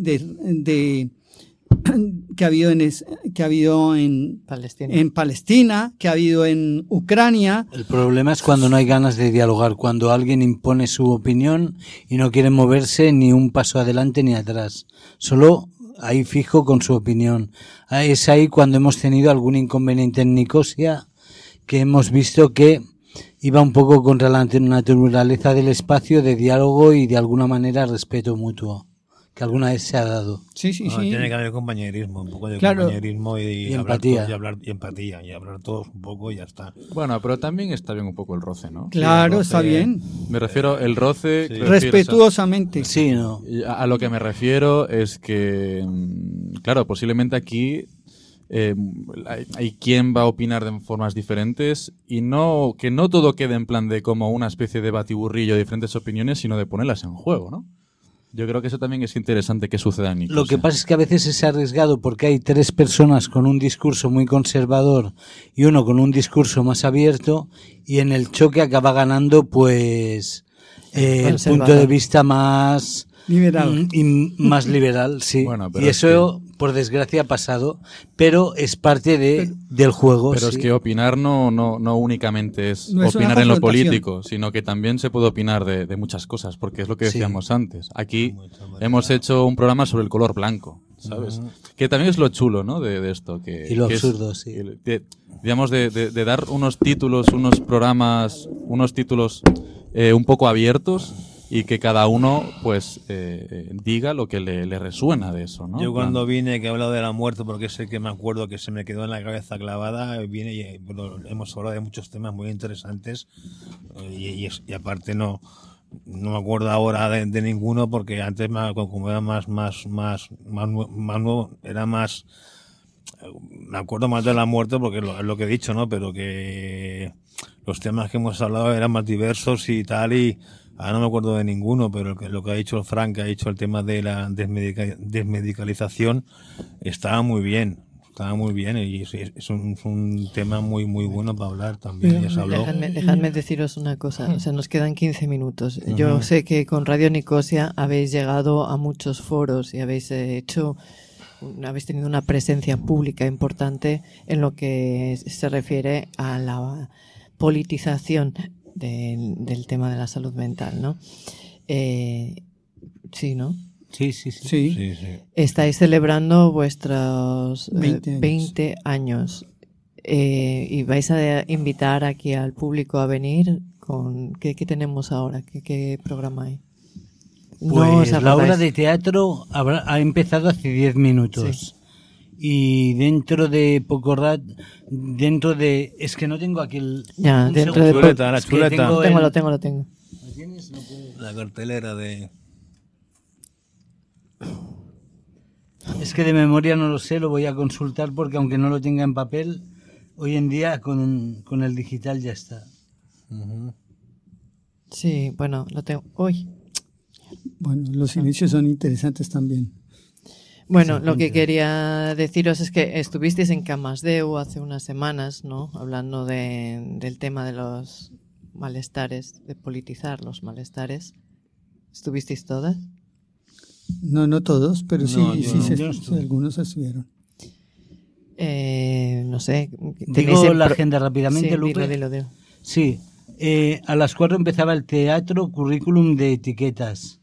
que ha habido en Palestina, que ha habido en Ucrania. El problema es cuando no hay ganas de dialogar, cuando alguien impone su opinión y no quiere moverse ni un paso adelante ni atrás, solo ahí fijo con su opinión. Es ahí cuando hemos tenido algún inconveniente en Nicosia, que hemos visto que iba un poco contra la naturaleza del espacio de diálogo y de alguna manera respeto mutuo, que alguna vez se ha dado. Sí. Tiene que haber compañerismo, un poco de compañerismo y empatía. Y hablar todos un poco y ya está. Bueno, pero también está bien un poco el roce, ¿no? Claro, roce, está bien. Me refiero el roce... Sí. Respetuosamente. Sí, ¿no? A lo que me refiero es que, claro, posiblemente aquí hay quien va a opinar de formas diferentes y que no todo quede en plan de como una especie de batiburrillo de diferentes opiniones, sino de ponerlas en juego, ¿no? Yo creo que eso también es interesante que suceda en Nicosia. Lo que pasa es que a veces es arriesgado porque hay tres personas con un discurso muy conservador y uno con un discurso más abierto, y en el choque acaba ganando pues el punto de vista más liberal. Más liberal, sí. Bueno, pero y eso por desgracia ha pasado, pero es parte del juego. Pero sí. es que opinar no únicamente es No es opinar una en lo confrontación. político, sino que también se puede opinar de muchas cosas, porque es lo que decíamos antes. Aquí hemos hecho un programa sobre el color blanco, ¿sabes? Que también es lo chulo, ¿no? de esto. Y lo absurdo, sí. Digamos, de dar unos títulos, unos programas, unos títulos un poco abiertos, y que cada uno pues diga lo que le resuena de eso, ¿no? Yo cuando vine, que he hablado de la muerte, porque es el que me acuerdo que se me quedó en la cabeza clavada, vine y hemos hablado de muchos temas muy interesantes, y aparte no me acuerdo ahora de ninguno, porque antes como era más nuevo, era más, me acuerdo más de la muerte, porque es lo que he dicho, ¿no? Pero que los temas que hemos hablado eran más diversos y tal, y ahora no me acuerdo de ninguno, pero lo que ha dicho el Frank, que ha dicho el tema de la desmedicalización, estaba muy bien y es un tema muy bueno para hablar también. Ya se habló. Dejadme deciros una cosa, o sea, nos quedan 15 minutos. Yo sé que con Radio Nicosia habéis llegado a muchos foros y habéis tenido una presencia pública importante en lo que se refiere a la politización del tema de la salud mental, ¿no? Sí, ¿no? Sí. Estáis celebrando vuestros 20 años y vais a invitar aquí al público a venir con ¿qué tenemos ahora? ¿Qué programa hay? Pues la obra de teatro ha empezado hace 10 minutos. Sí. Y dentro de poco rato, es que no tengo aquí el... Ya, dentro de la chuleta. Lo tengo. ¿Lo tienes? No puedo. La cartelera de... Es que de memoria no lo sé, lo voy a consultar, porque aunque no lo tenga en papel, hoy en día con el digital ya está. Sí, bueno, lo tengo. Uy. Bueno, los inicios son interesantes también. Bueno, lo que quería deciros es que estuvisteis en Camasdeu hace unas semanas, ¿no? Hablando del tema de los malestares, de politizar los malestares. ¿Estuvisteis todas? No todos, pero sí, algunos estuvieron. No sé. ¿Digo la agenda rápidamente, sí, Lupe? Dilo. Sí, a las 4 empezaba el teatro, currículum de etiquetas.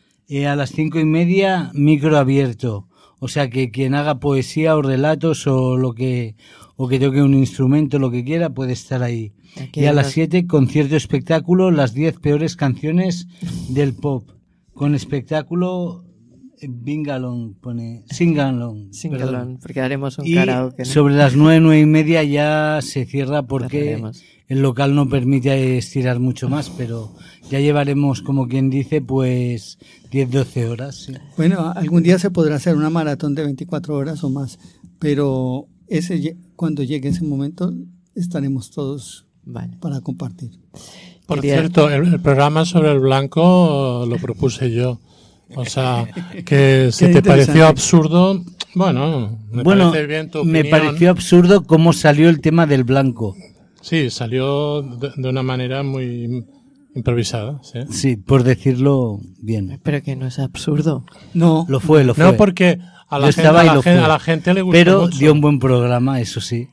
A las 5:30, micro abierto. O sea que quien haga poesía o relatos o que toque un instrumento, lo que quiera, puede estar ahí. Y a las 7, concierto espectáculo, las 10 peores canciones del pop. Con espectáculo Bingalong, pone Singalong, porque haremos un karaoke, ¿no? Sobre las 9:30 ya se cierra, porque el local no permite estirar mucho más, pero ya llevaremos, como quien dice, pues 10-12 horas. Sí. Bueno, algún día se podrá hacer una maratón de 24 horas o más, pero cuando llegue ese momento estaremos todos para compartir. Por cierto, el programa sobre el blanco lo propuse yo. O sea, que si te pareció absurdo, bueno, parece bien tu opinión. Me pareció absurdo cómo salió el tema del blanco. Sí, salió de una manera muy improvisada. Sí, por decirlo bien. Pero que no es absurdo. No, lo fue. No, porque a la gente le gustó pero mucho. Dio un buen programa, eso sí.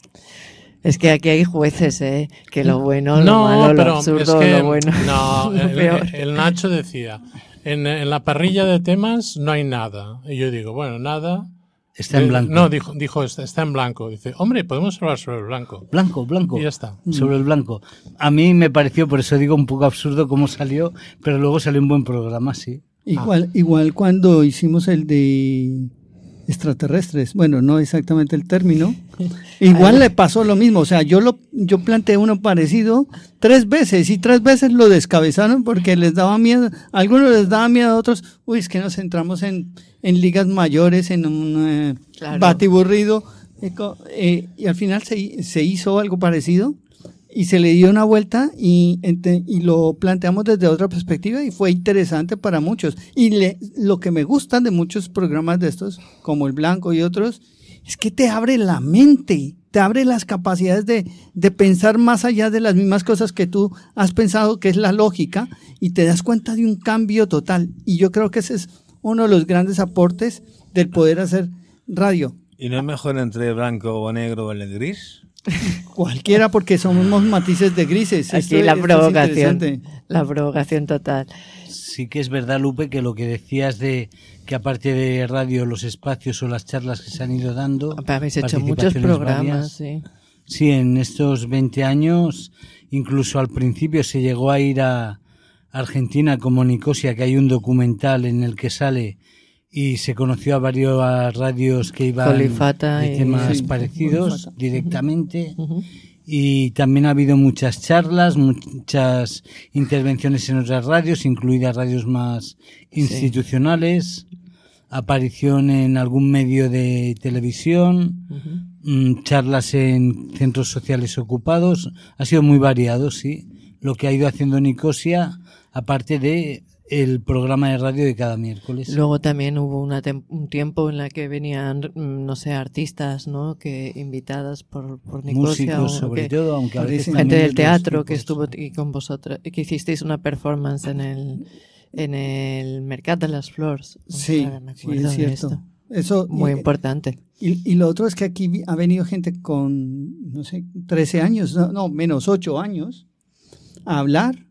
Es que aquí hay jueces, que lo bueno, lo malo, lo absurdo, lo bueno. No, el Nacho decía, en la parrilla de temas no hay nada. Y yo digo, bueno, nada. Está en blanco. No, dijo está en blanco. Dice, hombre, podemos hablar sobre el blanco. Blanco. Y ya está. Sobre el blanco. A mí me pareció, por eso digo, un poco absurdo cómo salió, pero luego salió un buen programa, sí. Igual cuando hicimos el de extraterrestres, bueno, no exactamente el término, igual le pasó lo mismo, o sea, yo planteé uno parecido 3 veces y 3 veces lo descabezaron porque les daba miedo, a algunos les daba miedo, a otros, es que nos centramos en ligas mayores, en un batiburrido, y al final se hizo algo parecido y se le dio una vuelta y lo planteamos desde otra perspectiva y fue interesante para muchos. Y lo que me gusta de muchos programas de estos, como El Blanco y otros, es que te abre la mente, te abre las capacidades de pensar más allá de las mismas cosas que tú has pensado, que es la lógica, y te das cuenta de un cambio total. Y yo creo que ese es uno de los grandes aportes del poder hacer radio. ¿Y no es mejor entre blanco o negro o el gris? Cualquiera, porque somos matices de grises. Aquí la provocación, la provocación total. Sí que es verdad, Lupe, que lo que decías de que aparte de radio, los espacios o las charlas que se han ido dando... Habéis hecho muchos programas, varias, sí. Sí, en estos 20 años, incluso al principio se llegó a ir a Argentina como Nicosia, que hay un documental en el que sale y se conoció a varias radios que iban de temas parecidos directamente. Y también ha habido muchas charlas, muchas intervenciones en otras radios, incluidas radios más institucionales, aparición en algún medio de televisión, charlas en centros sociales ocupados. Ha sido muy variado, sí, lo que ha ido haciendo Nicosia, aparte de el programa de radio de cada miércoles. Luego también hubo un tiempo en la que venían, no sé, artistas, ¿no? Que invitadas por Nicosia. Músicos, sobre todo, aunque a veces gente del teatro que estuvo y con vosotras, que hicisteis una performance en el Mercat de las Flors. Sí, sí, es cierto. Eso muy importante. Y lo otro es que aquí ha venido gente con, no sé, 13 años, no, menos 8 años, a hablar.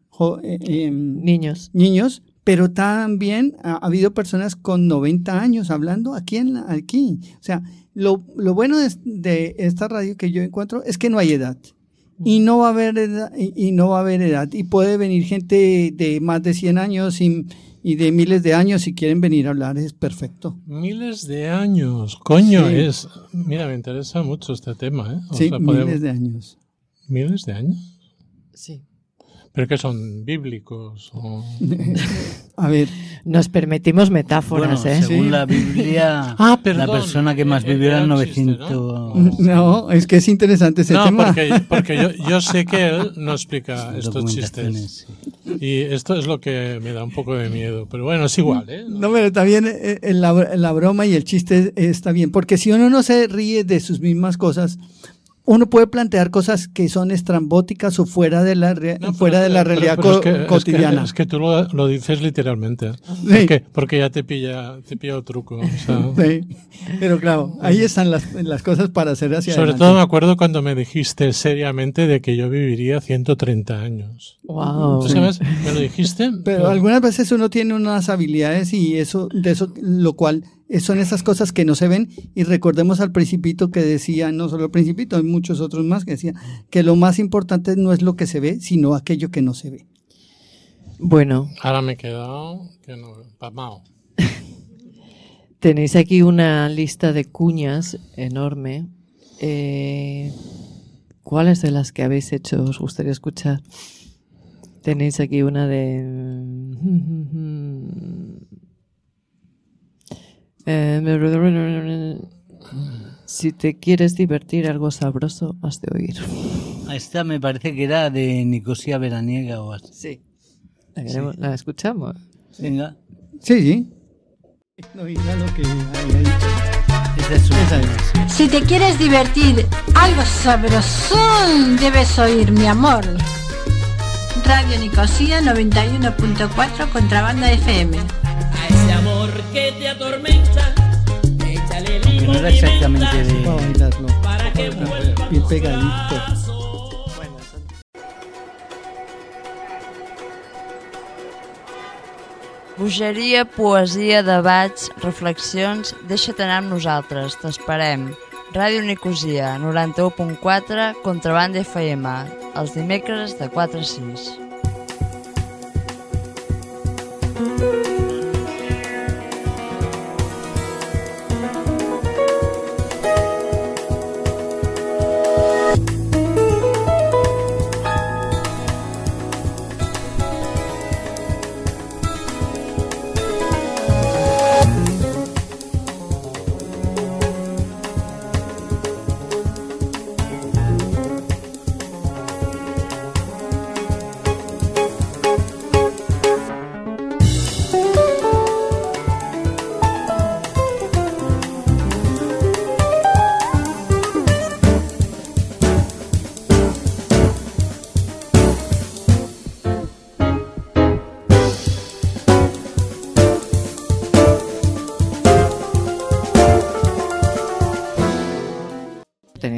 Niños, pero también ha habido personas con 90 años hablando aquí. O sea, lo bueno de esta radio que yo encuentro es que no hay edad. Y no va a haber edad. Y puede venir gente de más de 100 años y de miles de años si quieren venir a hablar, es perfecto. Miles de años, coño, sí. Mira, me interesa mucho este tema, ¿eh? Sí, miles de años. ¿Miles de años? Sí. ¿Pero qué son? ¿Bíblicos? O... A ver. Nos permitimos metáforas, bueno, según la Biblia, la persona que más vivió era 900... No, es que es interesante ese tema. Porque yo sé que él no explica estos chistes. Sí. Y esto es lo que me da un poco de miedo. Pero bueno, es igual, ¿eh? No, pero también la broma y el chiste está bien. Porque si uno no se ríe de sus mismas cosas... Uno puede plantear cosas que son estrambóticas o fuera de la realidad cotidiana. Es que tú lo dices literalmente. Sí. Porque ya te pilla el truco. O sea. Sí, pero claro, ahí están las cosas para hacer hacia Sobre adelante. todo me acuerdo cuando me dijiste seriamente de que yo viviría 130 años. Wow. ¿Tú sabes? ¿Me lo dijiste? Pero algunas veces uno tiene unas habilidades y lo cual... Son esas cosas que no se ven, y recordemos al Principito que decía, no solo el Principito, hay muchos otros más que decían que lo más importante no es lo que se ve, sino aquello que no se ve. Bueno. Ahora me he quedado que no, pasmao. Tenéis aquí una lista de cuñas enorme. ¿Cuáles de las que habéis hecho os gustaría escuchar? Tenéis aquí una de... Si te quieres divertir, algo sabroso has de oír. Esta me parece que era de Nicosia veraniega o así. Sí. ¿La escuchamos? Venga. Sí. No, mira lo que hay. Si te quieres divertir, algo sabroso debes oír, mi amor. Radio Nicosia 91.4 Contrabanda FM. A ese amor que te atormenta, échale limón. No era exactamente de... Vamos a bailarlo. Para que vuelva bien pegadito. Bogeria, poesia, debats, reflexions, deixa't anar amb nosaltres, t'esperem. Ràdio Nicosia, 91.4, Contrabanda FM, els dimecres de 4 a 6.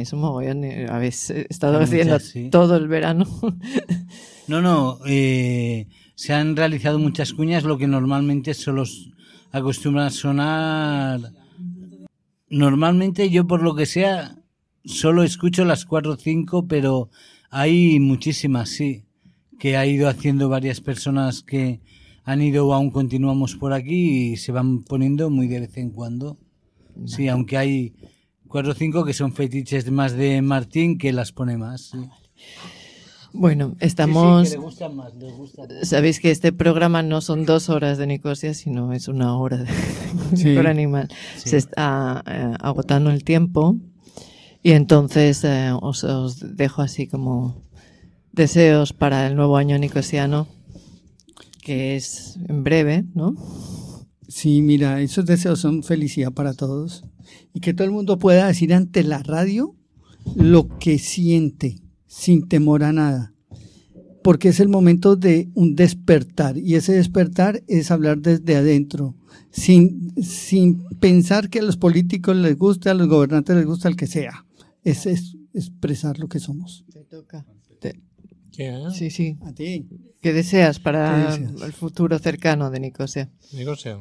tenéis un mogollón. Habéis estado haciendo todo el verano. No, se han realizado muchas cuñas, lo que normalmente solo acostumbran a sonar. Normalmente yo, por lo que sea, solo escucho las 4 o 5, pero hay muchísimas, sí, que ha ido haciendo varias personas que han ido o aún continuamos por aquí y se van poniendo muy de vez en cuando. Sí, aunque hay 4 o 5 que son fetiches más de Martín, que las pone más. Sí. Bueno, estamos... Sí, que le gustan más. Sabéis que este programa no son 2 horas de Nicosia, sino es 1 hora de Cultura Animal. Sí. Se está agotando el tiempo y entonces os dejo así como deseos para el nuevo año nicosiano, que es en breve, ¿no? Sí, mira, esos deseos son felicidad para todos y que todo el mundo pueda decir ante la radio lo que siente, sin temor a nada, porque es el momento de un despertar, y ese despertar es hablar desde adentro, sin pensar que a los políticos les gusta, a los gobernantes les gusta, el que sea. Es expresar lo que somos. Te toca. ¿Qué? Sí. A ti. ¿Qué deseas para el futuro cercano de Nicosia? Nicosia.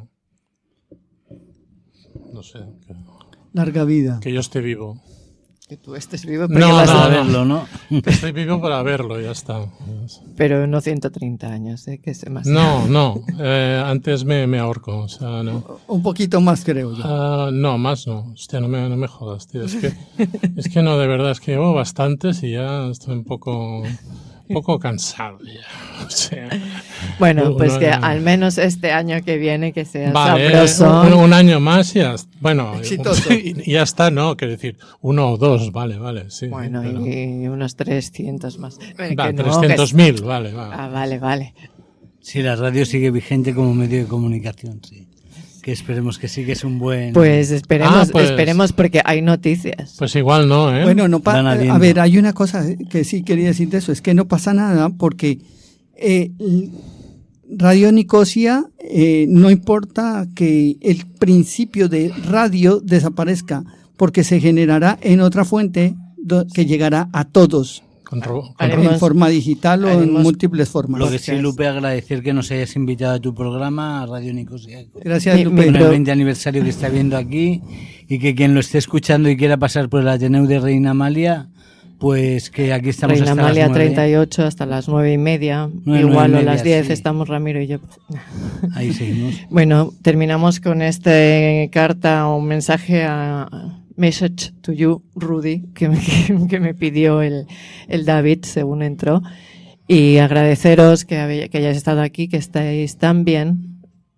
No sé. Larga vida. Que yo esté vivo. Que tú estés vivo para verlo, ¿no? Estoy vivo para verlo, ya está. Pero no 130 años, ¿eh? Que se más. No. Antes me ahorco, o sea, no. Un poquito más, creo yo. No, más no. Hostia, no me jodas, tío. Es que no, de verdad, es que llevo bastantes y ya estoy un poco cansado ya. O sea, bueno, pues que al menos este año que viene que sea sabroso. Un año más y ya, bueno, exitoso. Y ya está, ¿no? Quiero decir, 1 o 2, vale, sí. Bueno, pero... y unos 300 más. 300.000, vale. Ah, vale. Sí, la radio sigue vigente como medio de comunicación, sí. Que esperemos que sí, que es un buen... Pues esperemos porque hay noticias. Pues igual no, ¿eh? Bueno, a ver, hay una cosa que sí quería decir de eso, es que no pasa nada porque Radio Nicosia, no importa que el principio de radio desaparezca, porque se generará en otra fuente que llegará a todos. En forma digital o en múltiples formas. Lo que sí, Lupe, agradecer que nos hayas invitado a tu programa, a Radio Nicosia. Gracias, Lupe. Con el 20 aniversario que está viendo aquí, y que quien lo esté escuchando y quiera pasar por el Ateneu de Reina Amalia, pues que aquí estamos Reina hasta Amalia las 9. 38 hasta las 9:30. Igual a las 10 sí. Estamos Ramiro y yo. Ahí seguimos. Bueno, terminamos con esta carta o mensaje a... Message to you, Rudy, que me pidió el David según entró, y agradeceros que hayáis estado aquí, que estáis tan bien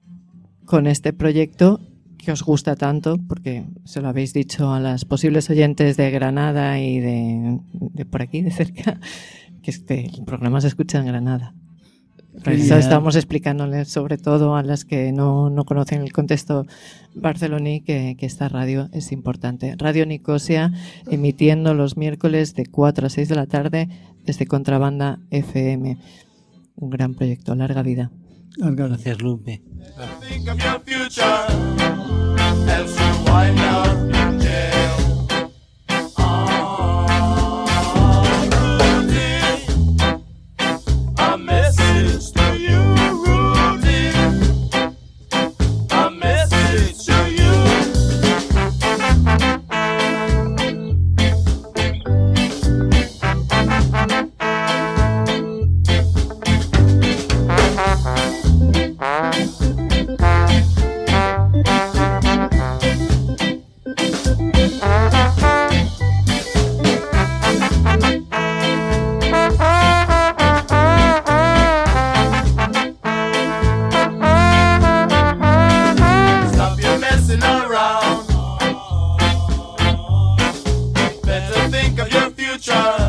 con este proyecto que os gusta tanto, porque se lo habéis dicho a las posibles oyentes de Granada y de por aquí, de cerca, que el programa se escucha en Granada. Por eso estamos explicándoles, sobre todo a las que no conocen el contexto barceloní, que esta radio es importante. Radio Nicosia, emitiendo los miércoles de 4 a 6 de la tarde desde Contrabanda FM. Un gran proyecto, larga vida. Gracias, Lupe. Better think of your future.